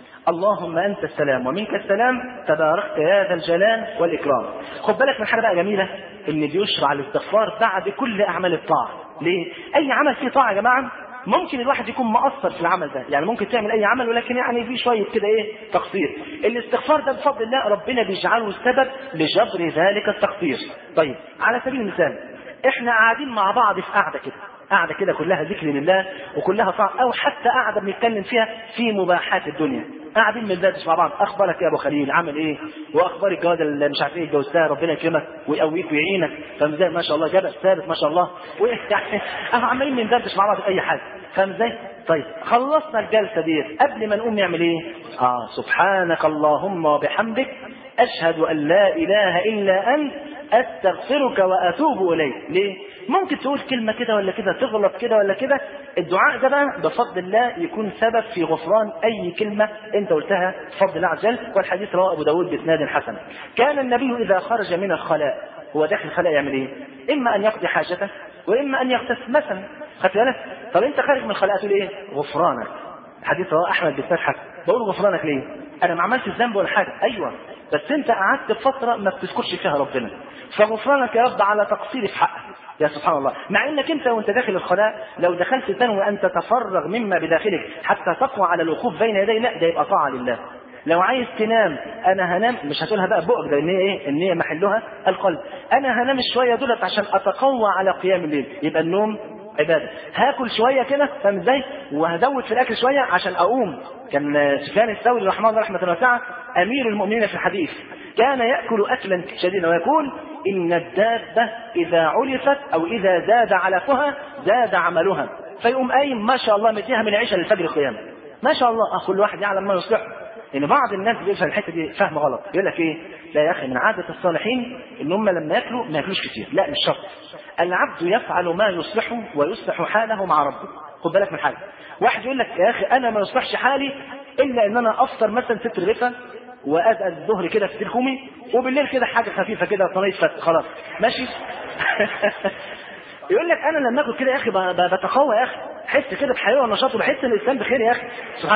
اللهم انت السلام ومنك السلام تباركت يا ذا الجلال والاكرام. خد بالك من حاجه بقى جميله، ان بيشرع الاستغفار بعد كل اعمال الطاعه. ليه؟ اي عمل فيه طاعه يا جماعه ممكن الواحد يكون مقصر في العمل ده، يعني ممكن تعمل اي عمل ولكن يعني في شويه كده ايه تقصير. الاستغفار ده بفضل الله ربنا بيجعله سبب لجبر ذلك التقصير. طيب على سبيل المثال احنا قاعدين مع بعض في قاعده كده، قاعده كده كلها ذكر لله وكلها طاعه، او حتى قاعده بنتكلم فيها في مباحات الدنيا، قاعدين بندردش مع بعض، اخبارك يا ابو خليل عامل ايه؟ واخبار الجواز اللي مش عارف ايه اتجوزتها ربنا يكرمك ويقويك ويعينك، فاهم ازاي؟ ما شاء الله جبل ثابت ما شاء الله، يعني احنا عمالين بندردش مع بعض في اي حاجه، فاهم ازاي؟ طيب خلصنا الجلسه دي قبل ما نقوم نعمل ايه؟ اه سبحانك اللهم وبحمدك اشهد ان لا اله الا انت استغفرك واتوب اليك. ليه؟ ممكن تقول كلمه كده ولا كده، تغلط كده ولا كده، الدعاء ده بقى بفضل الله يكون سبب في غفران اي كلمه انت قلتها بفضل الله عز وجل. والحديث رواه ابو داود باسناد حسن. كان النبي اذا خرج من الخلاء، هو داخل الخلاء يعمل ايه؟ اما ان يقضي حاجته واما ان يغتسل مثلا، خدت بالك؟ طب انت خارج من الخلاء تقول ايه؟ غفرانك. الحديث رواه احمد باسناد حسن. بقول غفرانك ليه؟ انا ما عملتش ذنب ولا حاجه، ايوه بس انت قعدت فتره ما بتذكرش فيها ربنا، فغفرانك يا رب على تقصيري في حقك. يا سبحان الله، مع انك انت وانت داخل الخلاء لو دخلت تنوي ان تتفرغ مما بداخلك حتى تقوى على الوقوف بين يدي، لا ده يبقى طاعه لله. لو عايز تنام، انا هنام، مش هتقولها بقى بؤك، ده ان هي ايه؟ ان هي محلها القلب. انا هنام شويه دولت عشان اتقوى على قيام الليل، يبقى النوم عباده. هاكل شويه كده، فاهم ازاي؟ وهزود في الاكل شويه عشان اقوم. كان سفيان الثوري رحمه الله رحمه واسعه امير المؤمنين في الحديث، كان ياكل اكلا شديدا ويقول ان الدابه اذا علفت او اذا زاد علفها زاد عملها، فيقوم قايم ما شاء الله مديها من العشاء للفجر قيام، ما شاء الله. كل واحد يعلم ما يصلحه. ان بعض الناس بيفهم الحته دي فهم غلط، يقول لك ايه؟ لا يا اخي من عاده الصالحين ان هم لما ياكلوا ما ياكلوش كتير، لا مش شرط. العبد يفعل ما يصلحه ويصلح حاله مع ربه. خد بالك من حاجه، واحد يقول لك يا اخي انا ما يصلحش حالي الا ان انا افطر مثلا ست رغيفه وازقى الظهر كده في تلكومي، وبالليل كده حاجه خفيفه كده طنيف فت خلاص ماشي. يقول لك انا لما اكل كده يا اخي بتقوى يا اخي، حس كده بحيويه ونشاط وبحس ان الانسان بخير يا اخي. سبحان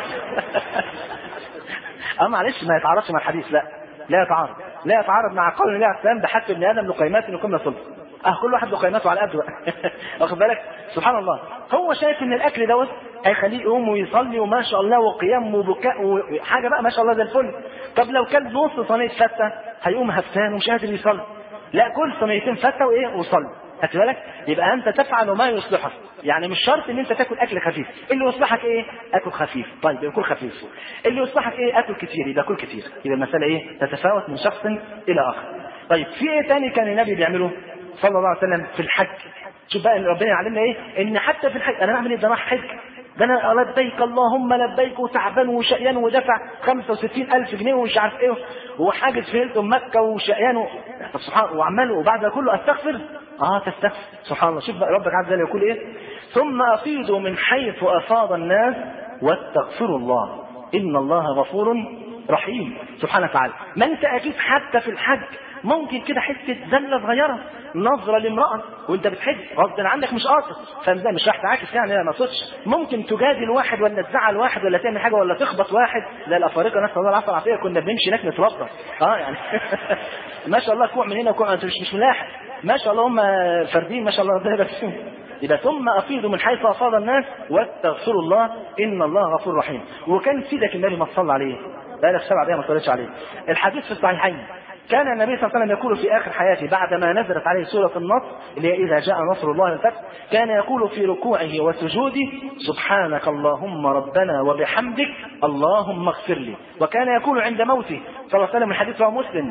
اه معلش ما يتعارضش مع الحديث، لا لا يتعارض، لا يتعارض مع قول النبي عليه السلام ده حتى ابن ادم لقيمات يقمن صلبه. اه كل واحد لقيماته على قده. واخد بالك؟ سبحان الله، هو شايف ان الاكل دوت هيخليه يقوم ويصلي وما شاء الله وقيام وبكاء وحاجه بقى ما شاء الله زي الفل. طب لو كان نص صينيه فته هيقوم هفتان ومش قادر يصلي، لا كل صينيتين فته وايه وصلي. خدت بالك؟ يبقى انت تفعل ما يصلحك، يعني مش شرط ان انت تاكل اكل خفيف. اللي يصلحك ايه؟ اكل خفيف. طيب ياكل خفيف. اللي يصلحك ايه؟ اكل كتير، يبقى كل كتير. يبقى المساله ايه؟ تتفاوت من شخص الى اخر. طيب في ايه تاني كان النبي بيعمله صلى الله عليه وسلم في الحج؟ شوف بقى ان ربنا يعلمنا ايه؟ ان حتى في الحج انا بعمل ايه؟ ده راح حج، ده انا لبيك اللهم لبيك وتعبان وشقيان ودفع خمسة وستين ألف جنيه ومش عارف ايه وحاجز في هيلتون مكه وشقيان و... سبحان وعمال وبعد ده كله استغفر. اه تستغفر. سبحان الله، شوف بقى ربك عز وجل يقول ايه؟ ثم افيضوا من حيث افاض الناس واستغفروا الله ان الله غفور رحيم. سبحانه وتعالى. ما انت اكيد حتى في الحج ممكن كده حته زله صغيره، نظره لامراه وانت بتحج غصب عنك مش قاصد، فاهم؟ مش راح تعاكس يعني، لا ما اقصدش. ممكن تجادل واحد ولا تزعل واحد ولا تعمل حاجه ولا تخبط واحد زي الافارقه نسال الله العافيه والعافيه، كنا بنمشي هناك نتوضا اه يعني ما شاء الله كوع من هنا وكوع، انت مش مش ملاحق، ما شاء الله هم فردين ما شاء الله ربنا يبارك فيهم. يبقى ثم افيضوا من حيث افاض الناس واستغفروا الله ان الله غفور رحيم. وكان سيدك النبي ما صلى عليه بقالك سبع دقايق ما صليتش عليه. الحديث في الصحيحين، كان النبي صلى الله عليه وسلم يقول في آخر حياته بعدما نزلت عليه سورة النصر اللي هي إذا جاء نصر الله والفتح، كان يقول في ركوعه وسجوده سبحانك اللهم ربنا وبحمدك اللهم اغفر لي. وكان يقول عند موته صلى الله عليه وسلم، الحديث رواه مسلم،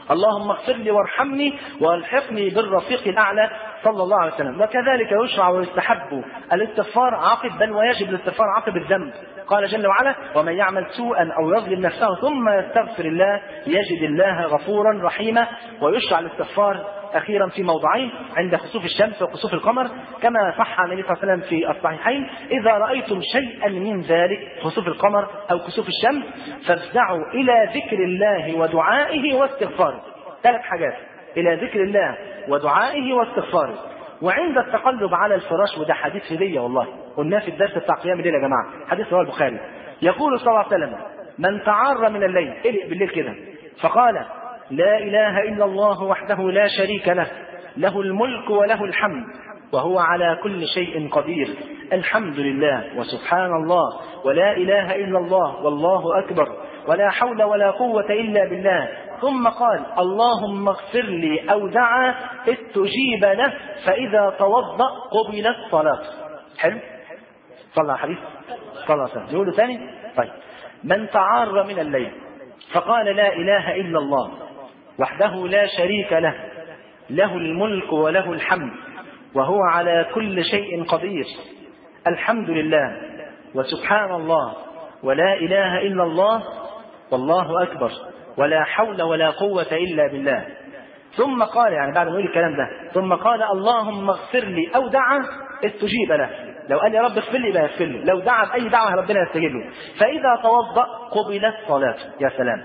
اللهم اغفر لي وارحمني والحقني بالرفيق الأعلى صلى الله عليه وسلم. وكذلك يشرع ويستحب الاستغفار عقب، بل ويجب الاستغفار عقب الذنب. قال جل وعلا: ومن يعمل سوءا أو يظلم نفسه ثم يستغفر الله يجد الله غفورا رحيما. ويشرع الاستغفار أخيرا في موضعين: عند خسوف الشمس وخسوف القمر، كما صح عن النبي صلى الله عليه وسلم في الصحيحين: إذا رأيتم شيئا من ذلك، خسوف القمر أو خسوف الشمس، فافزعوا إلى ذكر الله ودعائه واستغفاره. ثلاث حاجات: إلى ذكر الله ودعائه واستغفاره. وعند التقلب على الفراش، وده حديث هدية والله، قلنا في الدرس بتاع قيام الليل يا جماعة، حديث رواه البخاري، يقول صلى الله عليه وسلم: من تعار من الليل، قلق بالليل كده، فقال: لا إله إلا الله وحده لا شريك له، له الملك وله الحمد وهو على كل شيء قدير، الحمد لله وسبحان الله ولا إله إلا الله والله أكبر ولا حول ولا قوة إلا بالله، ثم قال: اللهم اغفر لي، أو دعا استجيب له، فإذا توضأ قبلت صلاة. حلو؟ صلى على الحديث صلى الله عليه وسلم. يقول ثاني: طيب، من تعار من الليل فقال: لا إله إلا الله وحده لا شريك له، له الملك وله الحمد وهو على كل شيء قدير، الحمد لله وسبحان الله ولا إله إلا الله والله أكبر ولا حول ولا قوة إلا بالله. ثم قال، يعني بعد ما يقول الكلام ده، ثم قال: اللهم اغفر لي، أو دعا استجيب له. لو قال يا رب اغفر لي يبقى يغفر له، لو دعا بأي دعوة ربنا يستجيب له. فإذا توضأ قبلت صلاته. يا سلام.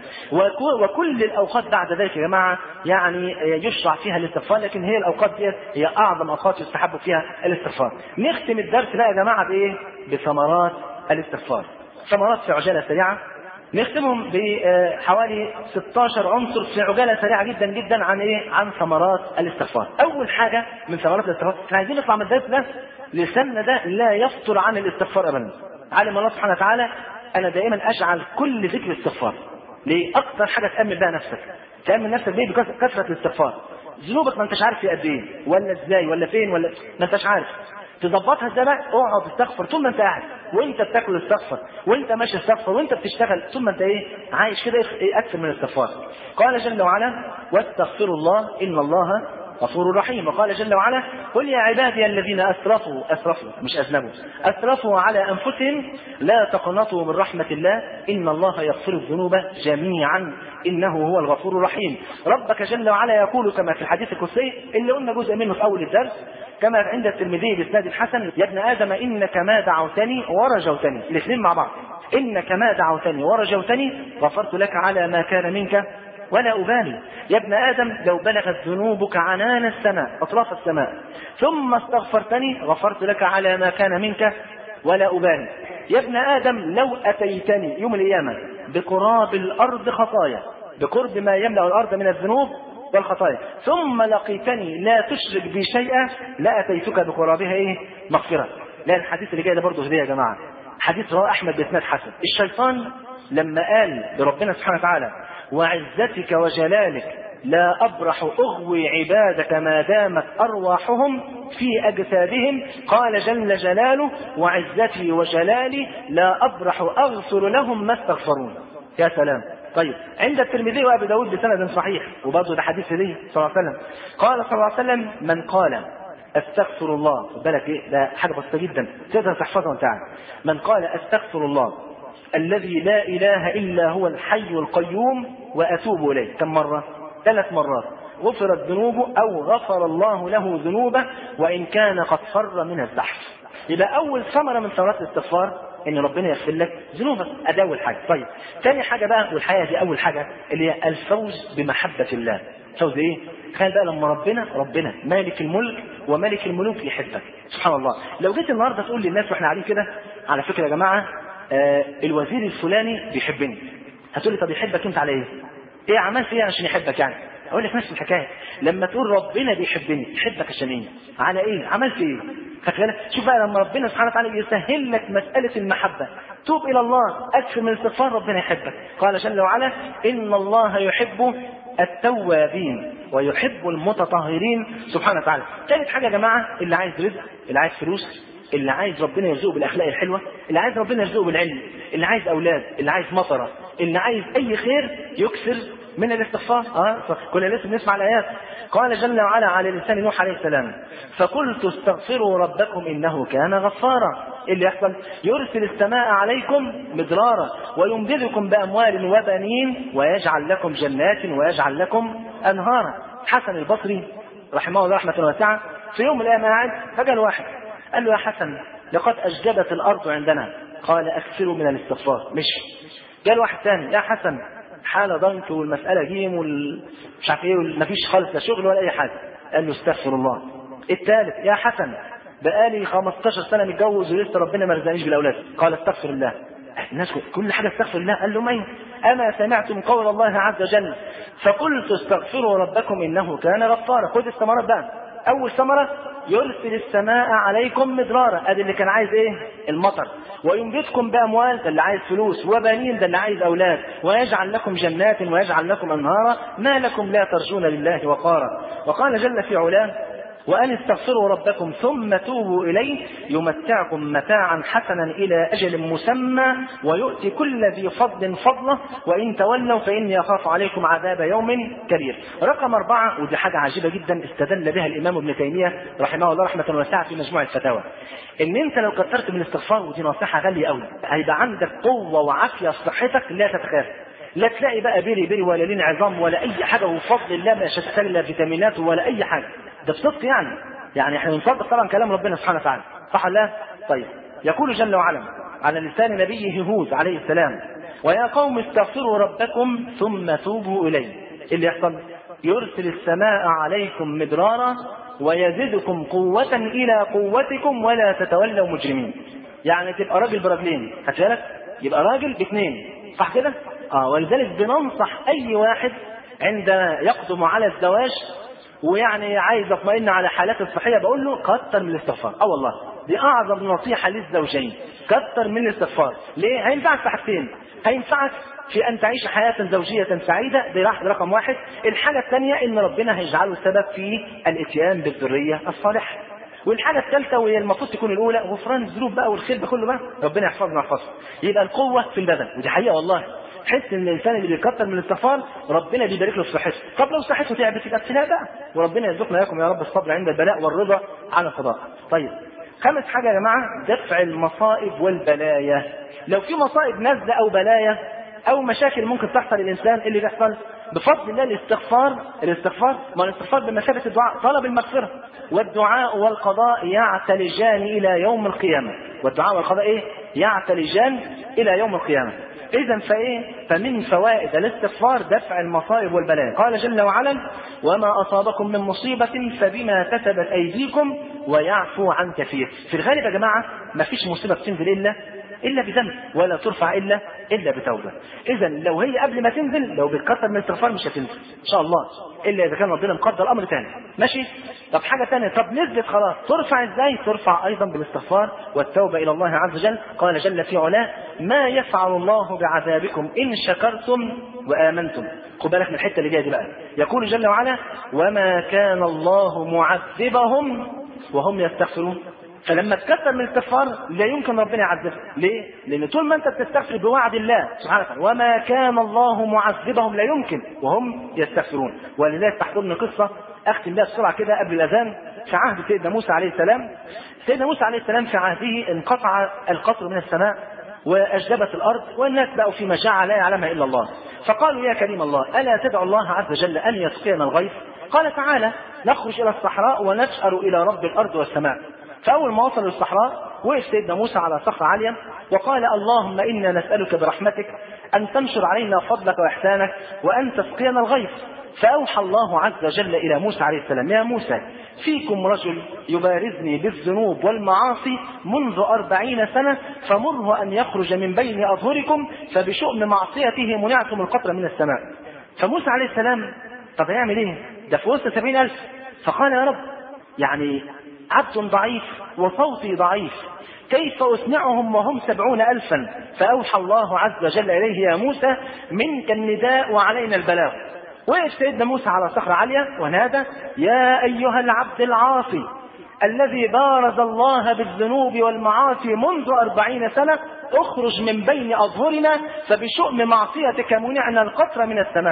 وكل الأوقات بعد ذلك يا جماعة يعني يشرع فيها الاستغفار، لكن هي الأوقات دي هي أعظم أوقات يستحب فيها الاستغفار. نختم الدرس بقى يا جماعة بإيه؟ بثمرات الاستغفار. ثمرات في عجالة سريعة، نختمهم بحوالي ستاشر عنصر في عجالة سريعة جدا جدا عن ايه؟ عن ثمرات الاستغفار. اول حاجة من ثمرات الاستغفار، احنا عايزين نطلع من الدرس ده لساننا ده لا يفطر عن الاستغفار ابدا. علم الله سبحانه وتعالى انا دائما اجعل كل ذكر استغفار. ليه؟ اكثر حاجة تأمن بها نفسك. تأمن نفسك ليه؟ بكثرة الاستغفار. ذنوبك ما انتش عارف هي قد ايه، ولا ازاي، ولا فين، ولا ما انتش عارف. تظبطها ازاي بقى؟ اقعد استغفر طول ما انت قاعد، وانت بتاكل استغفر، وانت ماشي استغفر، وانت بتشتغل، طول ما انت ايه؟ عايش كده، ايه اكثر من الاستغفار. قال جل وعلا: واستغفروا الله ان الله غفور رحيم. وقال جل وعلا: قل يا عبادي الذين اسرفوا اسرفوا مش اذنبوا اسرفوا على انفسهم لا تقنطوا من رحمة الله ان الله يغفر الذنوب جميعا انه هو الغفور الرحيم. ربك جل وعلا يقول كما في الحديث القدسي اللي قلنا جزء منه في اول الدرس، كما عند الترمذي بإسناد الحسن: يا ابن آدم إنك ما دعوتني ورجوتني، الاثنين مع بعض، إنك ما دعوتني ورجوتني غفرت لك على ما كان منك ولا أبالي. يا ابن آدم لو بلغت ذنوبك عنان السماء، أطراف السماء، ثم استغفرتني غفرت لك على ما كان منك ولا أبالي. يا ابن آدم لو أتيتني يوم القيامة بقراب الأرض خطايا، بقرب ما يملأ الأرض من الذنوب والخطايا، ثم لقيتني لا تشرك بي شيئا لأتيتك بقرابها ايه؟ مغفرة. لا، الحديث اللي جاي ده برضه هدية يا جماعة، حديث رواه أحمد بإسناد حسن. الشيطان لما قال لربنا سبحانه وتعالى: وعزتك وجلالك لا أبرح أغوي عبادك ما دامت أرواحهم في أجسادهم، قال جل جلاله: وعزتي وجلالي لا أبرح أغفر لهم ما استغفرون. يا سلام. طيب، عند الترمذي وابي داود بسند صحيح، وبرضه ده حديث ليه صلى الله عليه وسلم، قال صلى الله عليه وسلم: من قال استغفر الله، خد بالك ايه ده، حاجه بسيطه جدا تقدر تحفظها وانت قاعد. من قال استغفر الله الذي لا اله الا هو الحي القيوم واتوب اليه، كم مره؟ ثلاث مرات، غفرت ذنوبه او غفر الله له ذنوبه وان كان قد فر من الزحف. يبقى اول ثمره من ثمرات الاستغفار ان ربنا يغفر لك ذنوبك، ادي اول حاجه. طيب، ثاني حاجه بقى، والحقيقه دي اول حاجه، اللي هي الفوز بمحبه الله. فوز ايه؟ تخيل بقى لما ربنا ربنا مالك الملك وملك الملوك يحبك، سبحان الله. لو جيت النهارده تقول للناس واحنا قاعدين كده: على فكره يا جماعه آه الوزير الفلاني بيحبني، هتقول لي: طب يحبك انت على ايه؟ ايه عملت ايه عشان يحبك يعني؟ اقول لك نفس الحكايه. لما تقول ربنا بيحبني، يحبك عشان ايه؟ على ايه؟ عملت ايه؟ خدت شوف بقى لما ربنا سبحانه وتعالى يسهل لك مساله المحبه، توب الى الله، اكثر من الاستغفار، ربنا يحبك. قال جل وعلا: ان الله يحب التوابين ويحب المتطهرين سبحانه وتعالى. ثالث حاجه يا جماعه، اللي عايز رزق، اللي عايز فلوس، اللي عايز ربنا يرزقه بالاخلاق الحلوه، اللي عايز ربنا يرزقه بالعلم، اللي عايز اولاد، اللي عايز مطره، اللي عايز اي خير، يكثر من الاستغفار. اه كنا لسه بنسمع الايات. قال جل وعلا على لسان نوح عليه السلام: فقلت استغفروا ربكم انه كان غفارا. اللي يحصل يرسل السماء عليكم مدرارا ويمددكم باموال وبنين ويجعل لكم جنات ويجعل لكم انهارا. حسن البصري رحمه الله رحمه واسعه في يوم من الايام قاعد فجاء واحد قال له: يا حسن لقد اجدبت الارض عندنا. قال: اكثروا من الاستغفار. مشي. جاء واحد ثاني: يا حسن حالة ضنك والمسألة جيم ومش عارف ايه ومفيش خالص لا شغل ولا اي حاجة. قال له: استغفر الله. الثالث: يا حسن بقالي خمستاشر سنة متجوز ولسه ربنا ما رزقنيش بالاولاد. قال: استغفر الله. الناس كل حاجة استغفر الله. قال له: مين؟ اما سمعتم قول الله عز وجل: فقلت استغفروا ربكم انه كان غفارا. خذ الثمرات بقى. اول ثمرة: يرسل السماء عليكم مدرارا. ادي اللي كان عايز ايه؟ المطر. ويمددكم باموال، ده اللي عايز فلوس، وبنين، ده اللي عايز اولاد، ويجعل لكم جنات ويجعل لكم انهارا ما لكم لا ترجون لله وقارا. وقال جل في علاه: وأن استغفروا ربكم ثم توبوا إليه يمتعكم متاعا حسنا إلى أجل مسمى ويؤتي كل ذي فضل فضله وإن تولوا فإني أخاف عليكم عذاب يوم كبير. رقم أربعة، ودي حاجة عجيبة جدا استدل بها الإمام ابن تيمية رحمه الله رحمة واسعة في مجموع الفتاوى، إن أنت لو كثرت من الاستغفار، ودي نصيحة غالية قوي، هيبقى عندك قوة وعافية في صحتك لا تتخاف. لا تلاقي بقى بيري بيري ولا لين عظام ولا أي حاجة، وفضل الله ما شتى لا فيتامينات ولا أي حاجة. ده بصدق يعني يعني احنا بنصدق طبعا كلام ربنا سبحانه وتعالى، صح ولا لا؟ طيب، يقول جل وعلا على لسان نبيه هود عليه السلام: ويا قوم استغفروا ربكم ثم توبوا اليه. اللي يحصل يرسل السماء عليكم مدرارا ويزدكم قوة إلى قوتكم ولا تتولوا مجرمين. يعني تبقى راجل برجلين، هتفرق يبقى راجل باثنين، صح كده؟ اه ولذلك بننصح اي واحد عندما يقدم على الزواج ويعني عايز يطمئن على حالاته الصحيه، بقول له كتر من الاستغفار. اه والله دي اعظم نصيحه للزوجين، كتر من الاستغفار. ليه؟ هينفعك في حاجتين. هينفعك في ان تعيش حياه زوجيه سعيده، دي رقم واحد. الحاجه الثانيه ان ربنا هيجعله سبب في الاتيان بالذريه الصالحه. والحاجه الثالثه وهي المفروض تكون الاولى، غفران الذنوب بقى والخير ده كله بقى ربنا يحفظنا ويحفظه. يبقى القوه في البدن، ودي حقيقه والله. تحس ان الانسان اللي بيكتر من الاستغفار ربنا بيبارك له في صحته. طب لو صحته تعبت يبقى ابتلاء بقى، وربنا يرزقنا اياكم يا رب الصبر عند البلاء والرضا عن القضاء. طيب، خامس حاجه يا جماعه دفع المصائب والبلايا. لو في مصائب نازله او بلايا او مشاكل ممكن تحصل للانسان، اللي بيحصل بفضل الله الاستغفار. الاستغفار ما الاستغفار بمثابه الدعاء، طلب المغفره. والدعاء والقضاء يعتلجان الى يوم القيامه. والدعاء والقضاء ايه؟ يعتلجان الى يوم القيامه. إذا فإيه؟ فمن فوائد الاستغفار دفع المصائب والبلايا. قال جل وعلا: وما أصابكم من مصيبة فبما كسبت أيديكم ويعفو عن كثير. في الغالب يا جماعة ما فيش مصيبة بتنزل إلا إلا بذنب، ولا ترفع إلا إلا بتوبة. إذا لو هي قبل ما تنزل، لو بتكتر من الاستغفار مش هتنزل إن شاء الله، إلا إذا كان ربنا مقدر أمر ثاني. ماشي؟ طب حاجة ثانية، طب نزلت خلاص، ترفع إزاي؟ ترفع أيضا بالاستغفار والتوبة إلى الله عز وجل. قال جل في علاه: ما يفعل الله بعذابكم إن شكرتم وآمنتم. خد بالك من الحتة اللي جاية دي بقى. يقول جل وعلا: وما كان الله معذبهم وهم يستغفرون. فلما تكثر من الاستغفار لا يمكن ربنا يعذبك. ليه؟ لأن طول ما أنت بتستغفر بوعد الله سبحانه وتعالى وما كان الله معذبهم لا يمكن وهم يستغفرون. ولذلك تحضرني قصة أختم بها بسرعة كده قبل الأذان. في عهد سيدنا موسى عليه السلام، سيدنا موسى عليه السلام في عهده انقطع القطر من السماء وأجدبت الأرض والناس بقوا في مجاعة لا يعلمها إلا الله. فقالوا: يا كريم الله، ألا تدعو الله عز وجل أن يسقينا الغيث؟ قال تعالى: نخرج إلى الصحراء ونسأل إلى رب الأرض والسماء. فأول ما وصلوا للصحراء وقف سيدنا موسى على صخرة عالية وقال: اللهم إنا نسألك برحمتك أن تنشر علينا فضلك وإحسانك وأن تسقينا الغيث. فأوحى الله عز وجل إلى موسى عليه السلام: يا موسى، فيكم رجل يبارزني بالذنوب والمعاصي منذ أربعين سنة، فمره أن يخرج من بين أظهركم، فبشؤم معصيته منعتم القطر من السماء. فموسى عليه السلام طب يعمل إيه؟ ده في وسط سبعين ألف. فقال: يا رب، يعني عبد ضعيف وصوتي ضعيف، كيف أسمعهم وهم سبعون ألفا؟ فأوحى الله عز وجل إليه: يا موسى، منك النداء وعلينا البلاغ. وقف سيدنا موسى على صخرة عالية ونادى: يا أيها العبد العاصي الذي بارز الله بالذنوب والمعاصي منذ أربعين سنة، اخرج من بين أظهرنا، فبشؤم معصيتك منعنا القطر من السماء.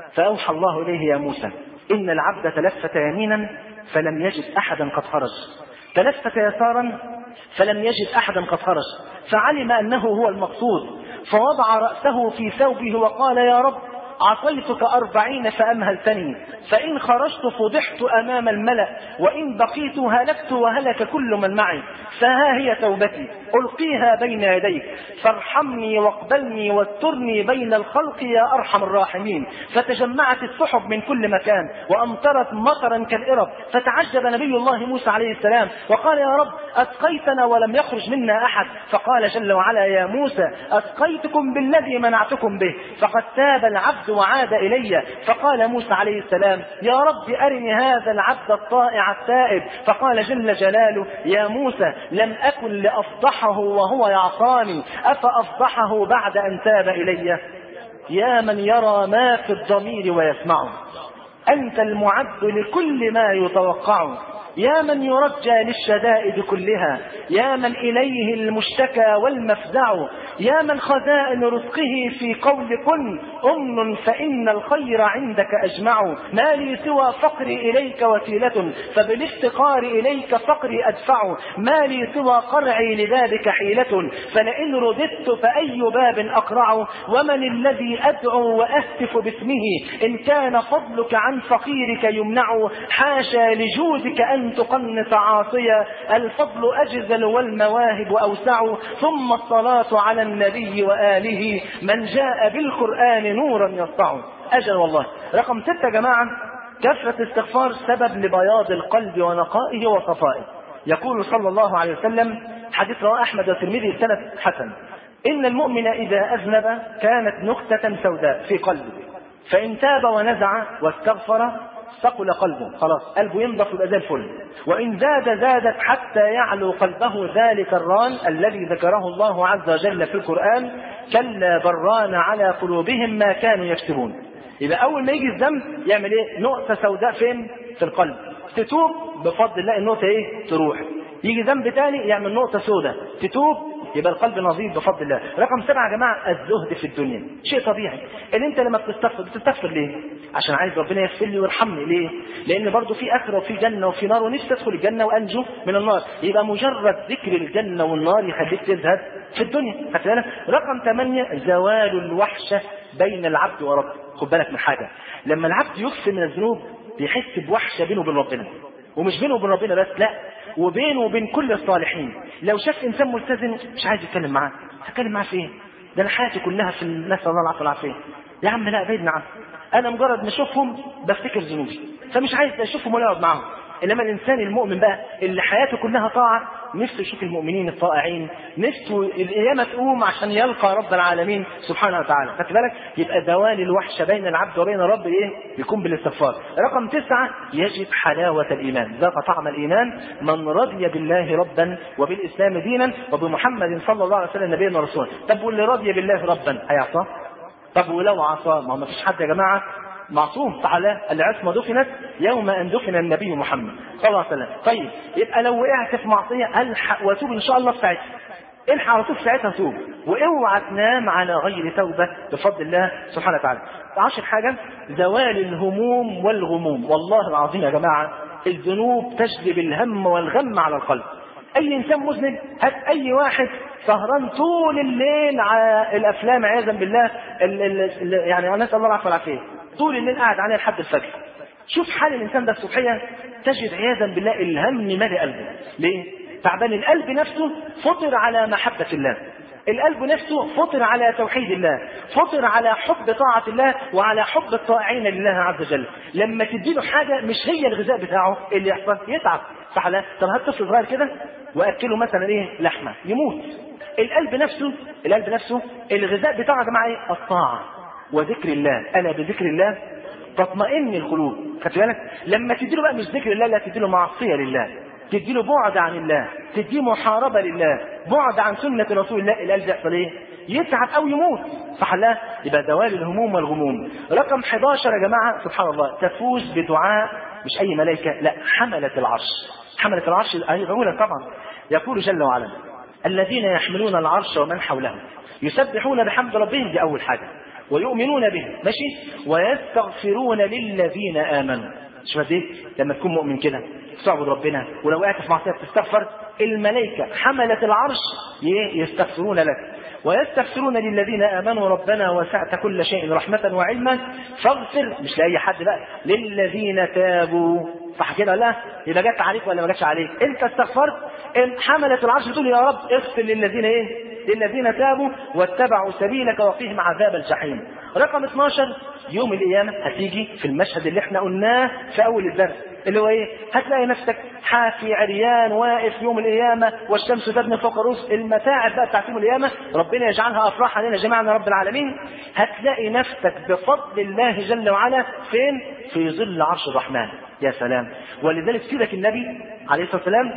فأوحى الله إليه يا موسى إن العبد تلفت يمينا فلم يجد أحدا قد خرج، تلفت يسارا فلم يجد أحدا قد خرج، فعلم أنه هو المقصود فوضع رأسه في ثوبه وقال يا رب عصيتك أربعين فأمهلتني، فإن خرجت فضحت أمام الملأ، وإن بقيت هلكت وهلك كل من معي، فها هي توبتي ألقيها بين يديك فارحمني واقبلني واسترني بين الخلق يا أرحم الراحمين. فتجمعت السحب من كل مكان وأمطرت مطرا كالإرب، فتعجب نبي الله موسى عليه السلام وقال يا رب أسقيتنا ولم يخرج منا أحد، فقال جل وعلا يا موسى أسقيتكم بالذي منعتكم به، فقد تاب العبد وعاد إلي. فقال موسى عليه السلام يا رب أرني هذا العبد الطائع التائب، فقال جل جلاله يا موسى لم أكن لأفضحه وهو يعصاني أفأفضحه بعد أن تاب إلي. يا من يرى ما في الضمير ويسمعه، أنت المعد لكل ما يتوقع، يا من يرجى للشدائد كلها، يا من إليه المشتكى والمفزع، يا من خزائن رزقه في قول كن أمن فإن الخير عندك أجمع. ما لي سوى فقري إليك وسيلة فبالافتقار إليك فقري أدفع، ما لي سوى قرعي لبابك حيلة فلئن رددت فأي باب أقرع. ومن الذي أدعو وأهتف باسمه إن كان فضلك عن فقيرك يمنع، حاشا لجودك أن تقنط عاصيا الفضل أجزل والمواهب أوسع. ثم الصلاة على النبي وآله من جاء بالقرآن نورا يسطع. أجل والله. رقم ستة يا جماعة كثرة استغفار سبب لبياض القلب ونقائه وصفائه. يقول صلى الله عليه وسلم حديث رواه أحمد والترمذي بسند حسن إن المؤمن إذا أذنب كانت نكتة سوداء في قلبه فإن تاب ونزع واستغفر ثقل قلبه، خلاص قلبه ينضف ويبقى زي الفل. وإن زاد زادت حتى يعلو قلبه ذلك الران الذي ذكره الله عز وجل في القرآن كلا بران على قلوبهم ما كانوا يكسبون. يبقى أول ما يجي الذنب يعمل إيه؟ نقطة سوداء فين؟ في القلب. تتوب بفضل الله النقطة إيه؟ تروح. يجي ذنب تاني يعمل نقطة سوداء، تتوب يبقى القلب نظيف بفضل الله. رقم سبعة يا جماعة الزهد في الدنيا. شيء طبيعي ان انت لما بتستغفر بتستغفر ليه؟ عشان عايز ربنا يغفر لي ويرحمني. ليه؟ لان برضو في اخره وفي جنه وفي نار ونفسي ادخل الجنه وانجو من النار. يبقى مجرد ذكر الجنه والنار يخليك تزهد في الدنيا. خدت بالك؟ رقم ثمانية زوال الوحشه بين العبد وربه. خد بالك من حاجه، لما العبد يكثر من الذنوب بيحس بوحشه بينه وبين ربنا، ومش بينه وبين ربنا بس، لا وبينه وبين كل الصالحين. لو شاف انسان ملتزم مش عايز يتكلم معاه، هتكلم معاه في ايه؟ ده انا حياتي كلها في الناس الله العافيه والعافيه. يا عم لا بعيدنا عنه، انا مجرد ما اشوفهم بفتكر ذنوبي فمش عايز اشوفهم ولا اقعد معاهم. انما الانسان المؤمن بقى اللي حياته كلها طاعه نفسه يشوف المؤمنين الطائعين، نفسه القيامه تقوم عشان يلقى رب العالمين سبحانه وتعالى. خدت بالك؟ يبقى زوال الوحشه بين العبد وبين رب ايه؟ يكون بالاستغفار. رقم تسعة يجد حلاوه الايمان، ذاق طعم الايمان من رضي بالله ربا وبالاسلام دينا وبمحمد صلى الله عليه وسلم نبيا ورسولا. طب واللي رضي بالله ربا هيعصاه؟ طب ولو عصاه؟ ما هو ما فيش حد يا جماعه معصوم. تعالى العصمة دفنت يوم أن دفن النبي محمد صلى الله عليه وسلم. طيب يبقى لو وقعت في معصية ألحق وأتوب إن شاء الله في ساعتها، الحق على طول في ساعتها توب، واوعى تنام على غير توبة بفضل الله سبحانه وتعالى. عشر حاجة زوال الهموم والغموم. والله العظيم يا جماعة الذنوب تجلب الهم والغم على القلب. أي إنسان مذنب هات أي واحد سهران طول الليل على الأفلام عياذا بالله ال ال يعني نسأل الله العافية والعافية، طول الليل قاعد عليه لحد الفجر. شوف حال الإنسان ده الصبحية تجد عياذا بالله الهم مالي قلبه. ليه؟ تعبان. القلب نفسه فطر على محبة الله، القلب نفسه فطر على توحيد الله، فطر على حب طاعة الله وعلى حب الطائعين لله عز وجل. لما تديله حاجة مش هي الغذاء بتاعه اللي يحصل يتعب. صح لا؟ طب هات طفل صغير كده واكله مثلا ايه؟ لحمة يموت. القلب نفسه القلب نفسه الغذاء بتاعه يا جماعه ايه؟ الطاعة وذكر الله. ألا بذكر الله تطمئن القلوب. خدت بالك؟ لما تديله بقى مش ذكر الله، لا تديله معصية لله، تديله بعد عن الله، تديله محاربة لله، بعد عن سنة رسول الله، القلب يحصل ايه؟ يتعب أو يموت. صح لا؟ يبقى زوال الهموم والغموم. رقم حداشر يا جماعة سبحان الله تفوز بدعاء مش أي ملائكة، لا حملة العرش. حملة العرش أيضا طبعا يقول جل وعلا الذين يحملون العرش ومن حوله يسبحون بحمد ربهم، دي أول حاجة. ويؤمنون به ماشي ويستغفرون للذين آمنوا. شوف ايه لما تكون مؤمن كده تعبد ربنا ولو وقعت في معصية تستغفر، الملائكة حملة العرش يستغفرون لك ويستغفرون للذين آمنوا ربنا وسعت كل شيء رحمة وعلما فاغفر، مش لأي حد بقى، للذين تابوا. صح كده؟ لا يبقى جت عليك ولا ما جاتش عليك؟ انت استغفرت، حملة العرش تقول يا رب اغفر للذين ايه؟ للذين تابوا واتبعوا سبيلك وقهم عذاب الجحيم. رقم اثناشر يوم القيامة هتيجي في المشهد اللي احنا قلناه في اول الدرس اللي هو ايه؟ هتلاقي نفسك حافي عريان واقف يوم القيامة والشمس تدني فوق رؤوس. المتاعب بقى بتاعت يوم القيامة ربنا يجعلها افراح علينا جميعا رب العالمين. هتلاقي نفسك بفضل الله جل وعلا فين؟ في ظل عرش الرحمن. يا سلام. ولذلك سيدك النبي عليه الصلاة والسلام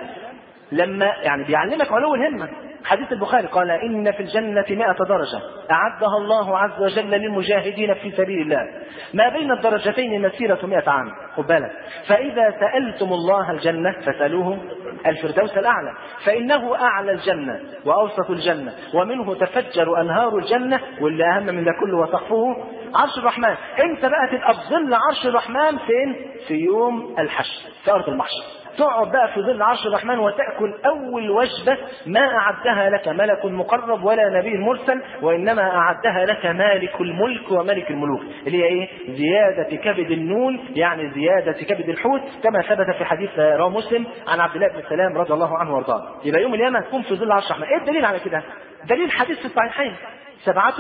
لما يعني بيعلمك علو الهمة، حديث البخاري قال إن في الجنة مئة درجة أعدها الله عز وجل للمجاهدين في سبيل الله ما بين الدرجتين مسيرة مئة عام. خد بالك، فإذا سألتم الله الجنة فسألوه الفردوس الأعلى فإنه أعلى الجنة وأوسط الجنة ومنه تفجر أنهار الجنة واللي أهم من ده كله وسقفه عرش الرحمن. أنت بقى تبقى في ظل عرش الرحمن فين؟ في يوم الحشر في أرض المحشر. تقعد بقى في ظل عرش الرحمن وتأكل أول وجبة ما أعدها لك ملك مقرب ولا نبي مرسل، وإنما أعدها لك مالك الملك وملك الملوك، اللي هي إيه؟ زيادة كبد النون، يعني زيادة كبد الحوت، كما ثبت في حديث رواه مسلم عن عبد الله بن سلام رضي الله عنه وارضاه. يبقى يوم القيامة تكون في ظل عرش الرحمن. إيه الدليل على كده؟ دليل حديث في الصحيحين سبعة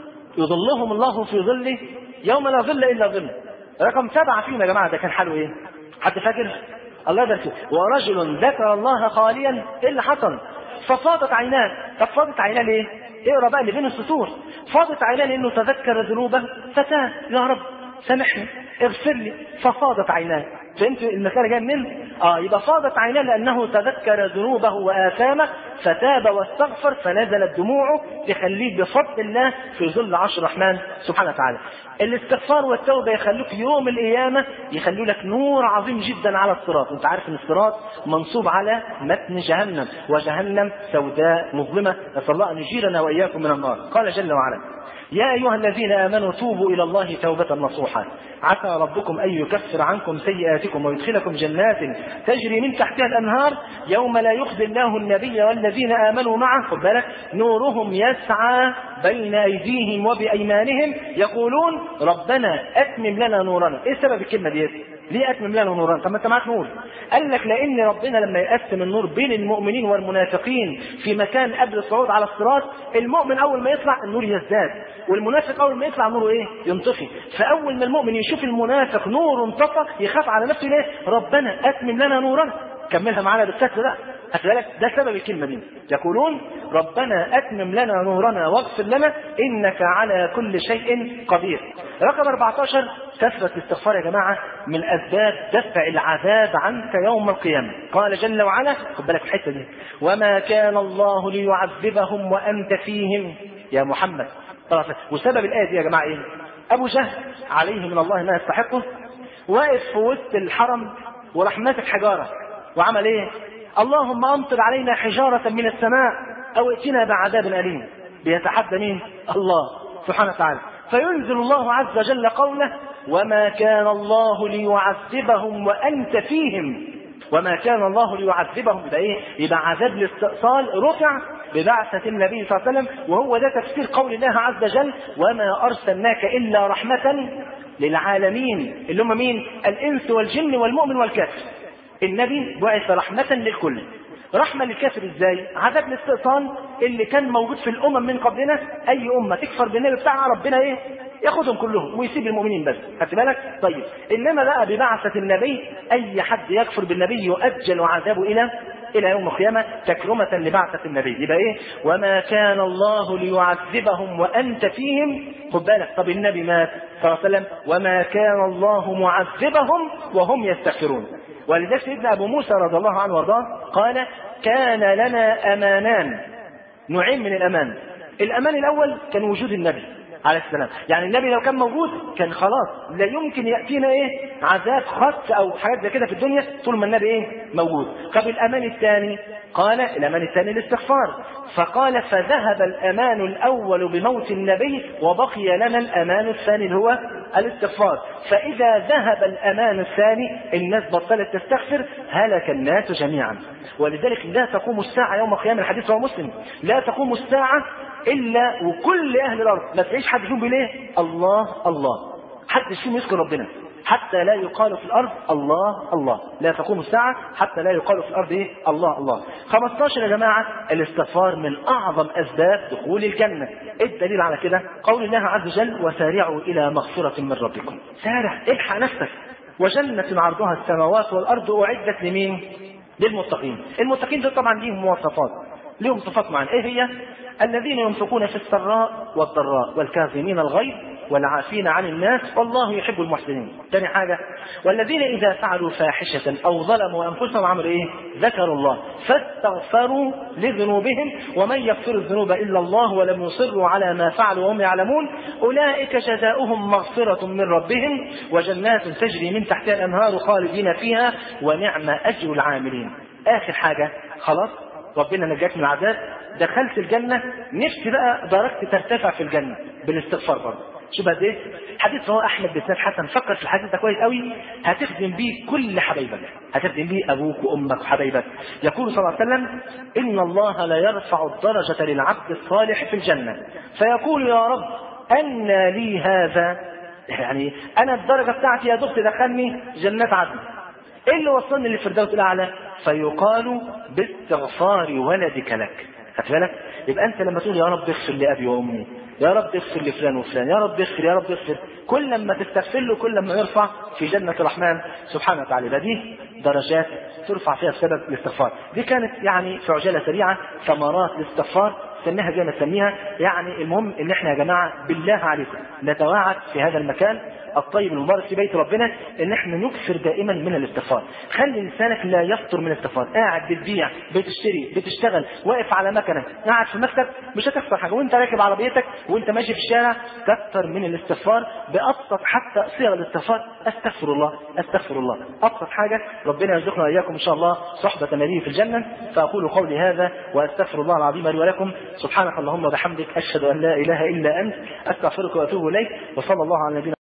يظلهم الله في ظله يوم لا ظل إلا ظله. رقم سبعة فيهم يا جماعة ده كان حاله إيه؟ حد فاكر؟ الله يبارك فيه. ورجل ذكر الله خاليا، ايه اللي حصل؟ ففاضت عيناه. طب فاضت عيناه ليه؟ اقرا بقى اللي بين السطور. فاضت عيناه لانه تذكر ذنوبه فتاه، يا رب سامحني اغفر لي، ففاضت عيناه. فهمت المسألة جايه منين؟ اه يبقى فاضت عيناه لانه تذكر ذنوبه واثامه فتاب واستغفر فنزلت دموعه تخليه بفضل الله في ظل عرش الرحمن سبحانه وتعالى. الاستغفار والتوبه يخلوك يوم القيامه يخلوا لك نور عظيم جدا على الصراط. انت عارف ان الصراط منصوب على متن جهنم، وجهنم سوداء مظلمه، نسال الله ان يجيرنا واياكم من النار. قال جل وعلا يا أيها الذين آمنوا توبوا إلى الله توبة نصوحا عسى ربكم أن يكفر عنكم سيئاتكم ويدخلكم جنات تجري من تحتها الأنهار يوم لا يخزي الله النبي والذين آمنوا معه خد بالك نورهم يسعى بين أيديهم وبأيمانهم يقولون ربنا أتمم لنا نورنا. إيه سبب الكلمة دي؟ ليه أتمم لنا نورنا؟ طب ما أنت معاك نور. قال لك لأن ربنا لما يقسم النور بين المؤمنين والمنافقين في مكان قبل الصعود على الصراط، المؤمن أول ما يطلع النور يزداد، والمنافق أول ما يطلع نوره إيه؟ ينطفي. فأول ما المؤمن يشوف المنافق نور انطفى يخاف على نفسه ليه؟ ربنا أتمم لنا نورنا. كملها معانا بالسكت ده. هتلاقي ده سبب الكلمة دي. يقولون ربنا أتمم لنا نورنا واغفر لنا إنك على كل شيء قدير. رقم أربعة عشر كثرة الاستغفار يا جماعة من أسباب دفع العذاب عنك يوم القيامة. قال جل وعلا خد بالك الحتة دي وما كان الله ليعذبهم وأنت فيهم يا محمد. وسبب الآية دي يا جماعة إيه؟ أبو جهل عليه من الله ما يستحقه واقف في وسط الحرم وراح ماسك حجارة وعمل إيه؟ اللهم أمطر علينا حجارة من السماء أو ائتنا بعذاب أليم. بيتحدى مين؟ الله سبحانه وتعالى. فينزل الله عز وجل قوله وما كان الله ليعذبهم وأنت فيهم. وما كان الله ليعذبهم ده إيه؟ يبقى عذاب الاستئصال رفع ببعثة النبي صلى الله عليه وسلم، وهو ده تفسير قول الله عز وجل وما أرسلناك إلا رحمة للعالمين اللي هم مين؟ الإنس والجن والمؤمن والكافر. النبي بعث رحمة للكل. رحمة للكافر ازاي؟ عذاب الاستئصال اللي كان موجود في الأمم من قبلنا، أي أمة تكفر بالنبي بتاعها ربنا إيه؟ ياخدهم كلهم ويسيب المؤمنين بس. خدت بالك؟ طيب إنما بقى ببعثة النبي أي حد يكفر بالنبي يؤجل عذابه إلى إلى يوم القيامة تكرمة لبعثة النبي. يبقى إيه؟ وما كان الله ليعذبهم وأنت فيهم. خد بالك طب النبي مات صلى الله عليه وسلم وما كان الله معذبهم وهم يستغفرون. ولذلك سيدنا أبو موسى رضي الله عنه وارضاه قال كان لنا أمانان، نوعين من الأمان. الأمان الأول كان وجود النبي عليه السلام. يعني النبي لو كان موجود كان خلاص لا يمكن يأتينا ايه عذاب خاص او حاجات زي كده في الدنيا طول ما النبي ايه موجود. طب الامان الثاني، قال الامان الثاني الاستغفار، فقال فذهب الامان الاول بموت النبي وبقي لنا الامان الثاني اللي هو الاستغفار. فاذا ذهب الامان الثاني الناس بطلت تستغفر هلك الناس جميعا. ولذلك لا تقوم الساعه يوم القيامه، الحديث رواه مسلم، لا تقوم الساعه الا وكل اهل الارض ما تعيش حد فيهم بيقول الله الله، حد فيهم يذكر ربنا حتى لا يقال في الارض الله الله. لا تقوم الساعه حتى لا يقال في الارض ايه الله الله. خمستاشر يا جماعه الاستغفار من اعظم اسباب دخول الجنه. الدليل على كده قول الله عز وجل وسارعوا الى مغفره من ربكم. سارع، الحق نفسك. وجنه عرضها السماوات والارض اعدت لمين؟ للمتقين. المتقين دول طبعا ليهم مواصفات، ليهم صفات معينه. ايه هي؟ الذين ينفقون في السراء والضراء والكاظمين الغيظ والعافين عن الناس والله يحب المحسنين. ثاني حاجة والذين إذا فعلوا فاحشة أو ظلموا أنفسهم عملوا إيه؟ ذكروا الله فاستغفروا لذنوبهم ومن يغفر الذنوب إلا الله ولم يصروا على ما فعلوا وهم يعلمون أولئك جزاؤهم مغفرة من ربهم وجنات تجري من تحتها الأنهار خالدين فيها ونعم أجر العاملين. آخر حاجة خلاص ربنا نجاك من العذاب، دخلت الجنة، نفسي بقى درجتي ترتفع في الجنة بالاستغفار برضه. شوف قد ايه حديث رواه احمد بن حسن. فكر في الحديث ده كويس قوي، هتخدم بيه كل حبايبك، هتخدم بيه ابوك وامك وحبايبك. يقول صلى الله عليه وسلم ان الله لا يرفع الدرجة للعبد الصالح في الجنة فيقول يا رب ان لي هذا، يعني انا الدرجة بتاعتي يا دكتور دخلني جنات عدن، ايه اللي وصلني للفردوس الاعلى؟ فيقال باستغفار ولدك لك. خدت بالك؟ يبقى انت لما تقول يا رب اغفر لابي وامي، يا رب اغفر لفلان وفلان، يا رب اغفر يا رب اغفر، كل لما تستغفر له كل لما يرفع في جنة الرحمن سبحانه وتعالى. يبقى دي درجات ترفع فيها بسبب الاستغفار. دي كانت يعني في عجالة سريعة ثمرات الاستغفار، سميها زي ما تسميها. يعني المهم ان احنا يا جماعة بالله عليكم نتواعد في هذا المكان الطيب المبارك في بيت ربنا ان احنا نكثر دائما من الاستغفار. خلي لسانك لا يفطر من الاستغفار. قاعد بتبيع بتشتري بتشتغل واقف على مكنه قاعد في المكتب مش هتخسر حاجه، وانت راكب عربيتك وانت ماشي في الشارع كثر من الاستغفار بابسط حتى صيغ الاستغفار. استغفر الله استغفر الله ابسط حاجه. ربنا يرزقنا واياكم ان شاء الله صحبه نبيه في الجنه. فاقول قولي هذا واستغفر الله العظيم لي ولكم. سبحانك اللهم وبحمدك اشهد ان لا اله الا انت استغفرك واتوب اليك. وصلى الله على نبينا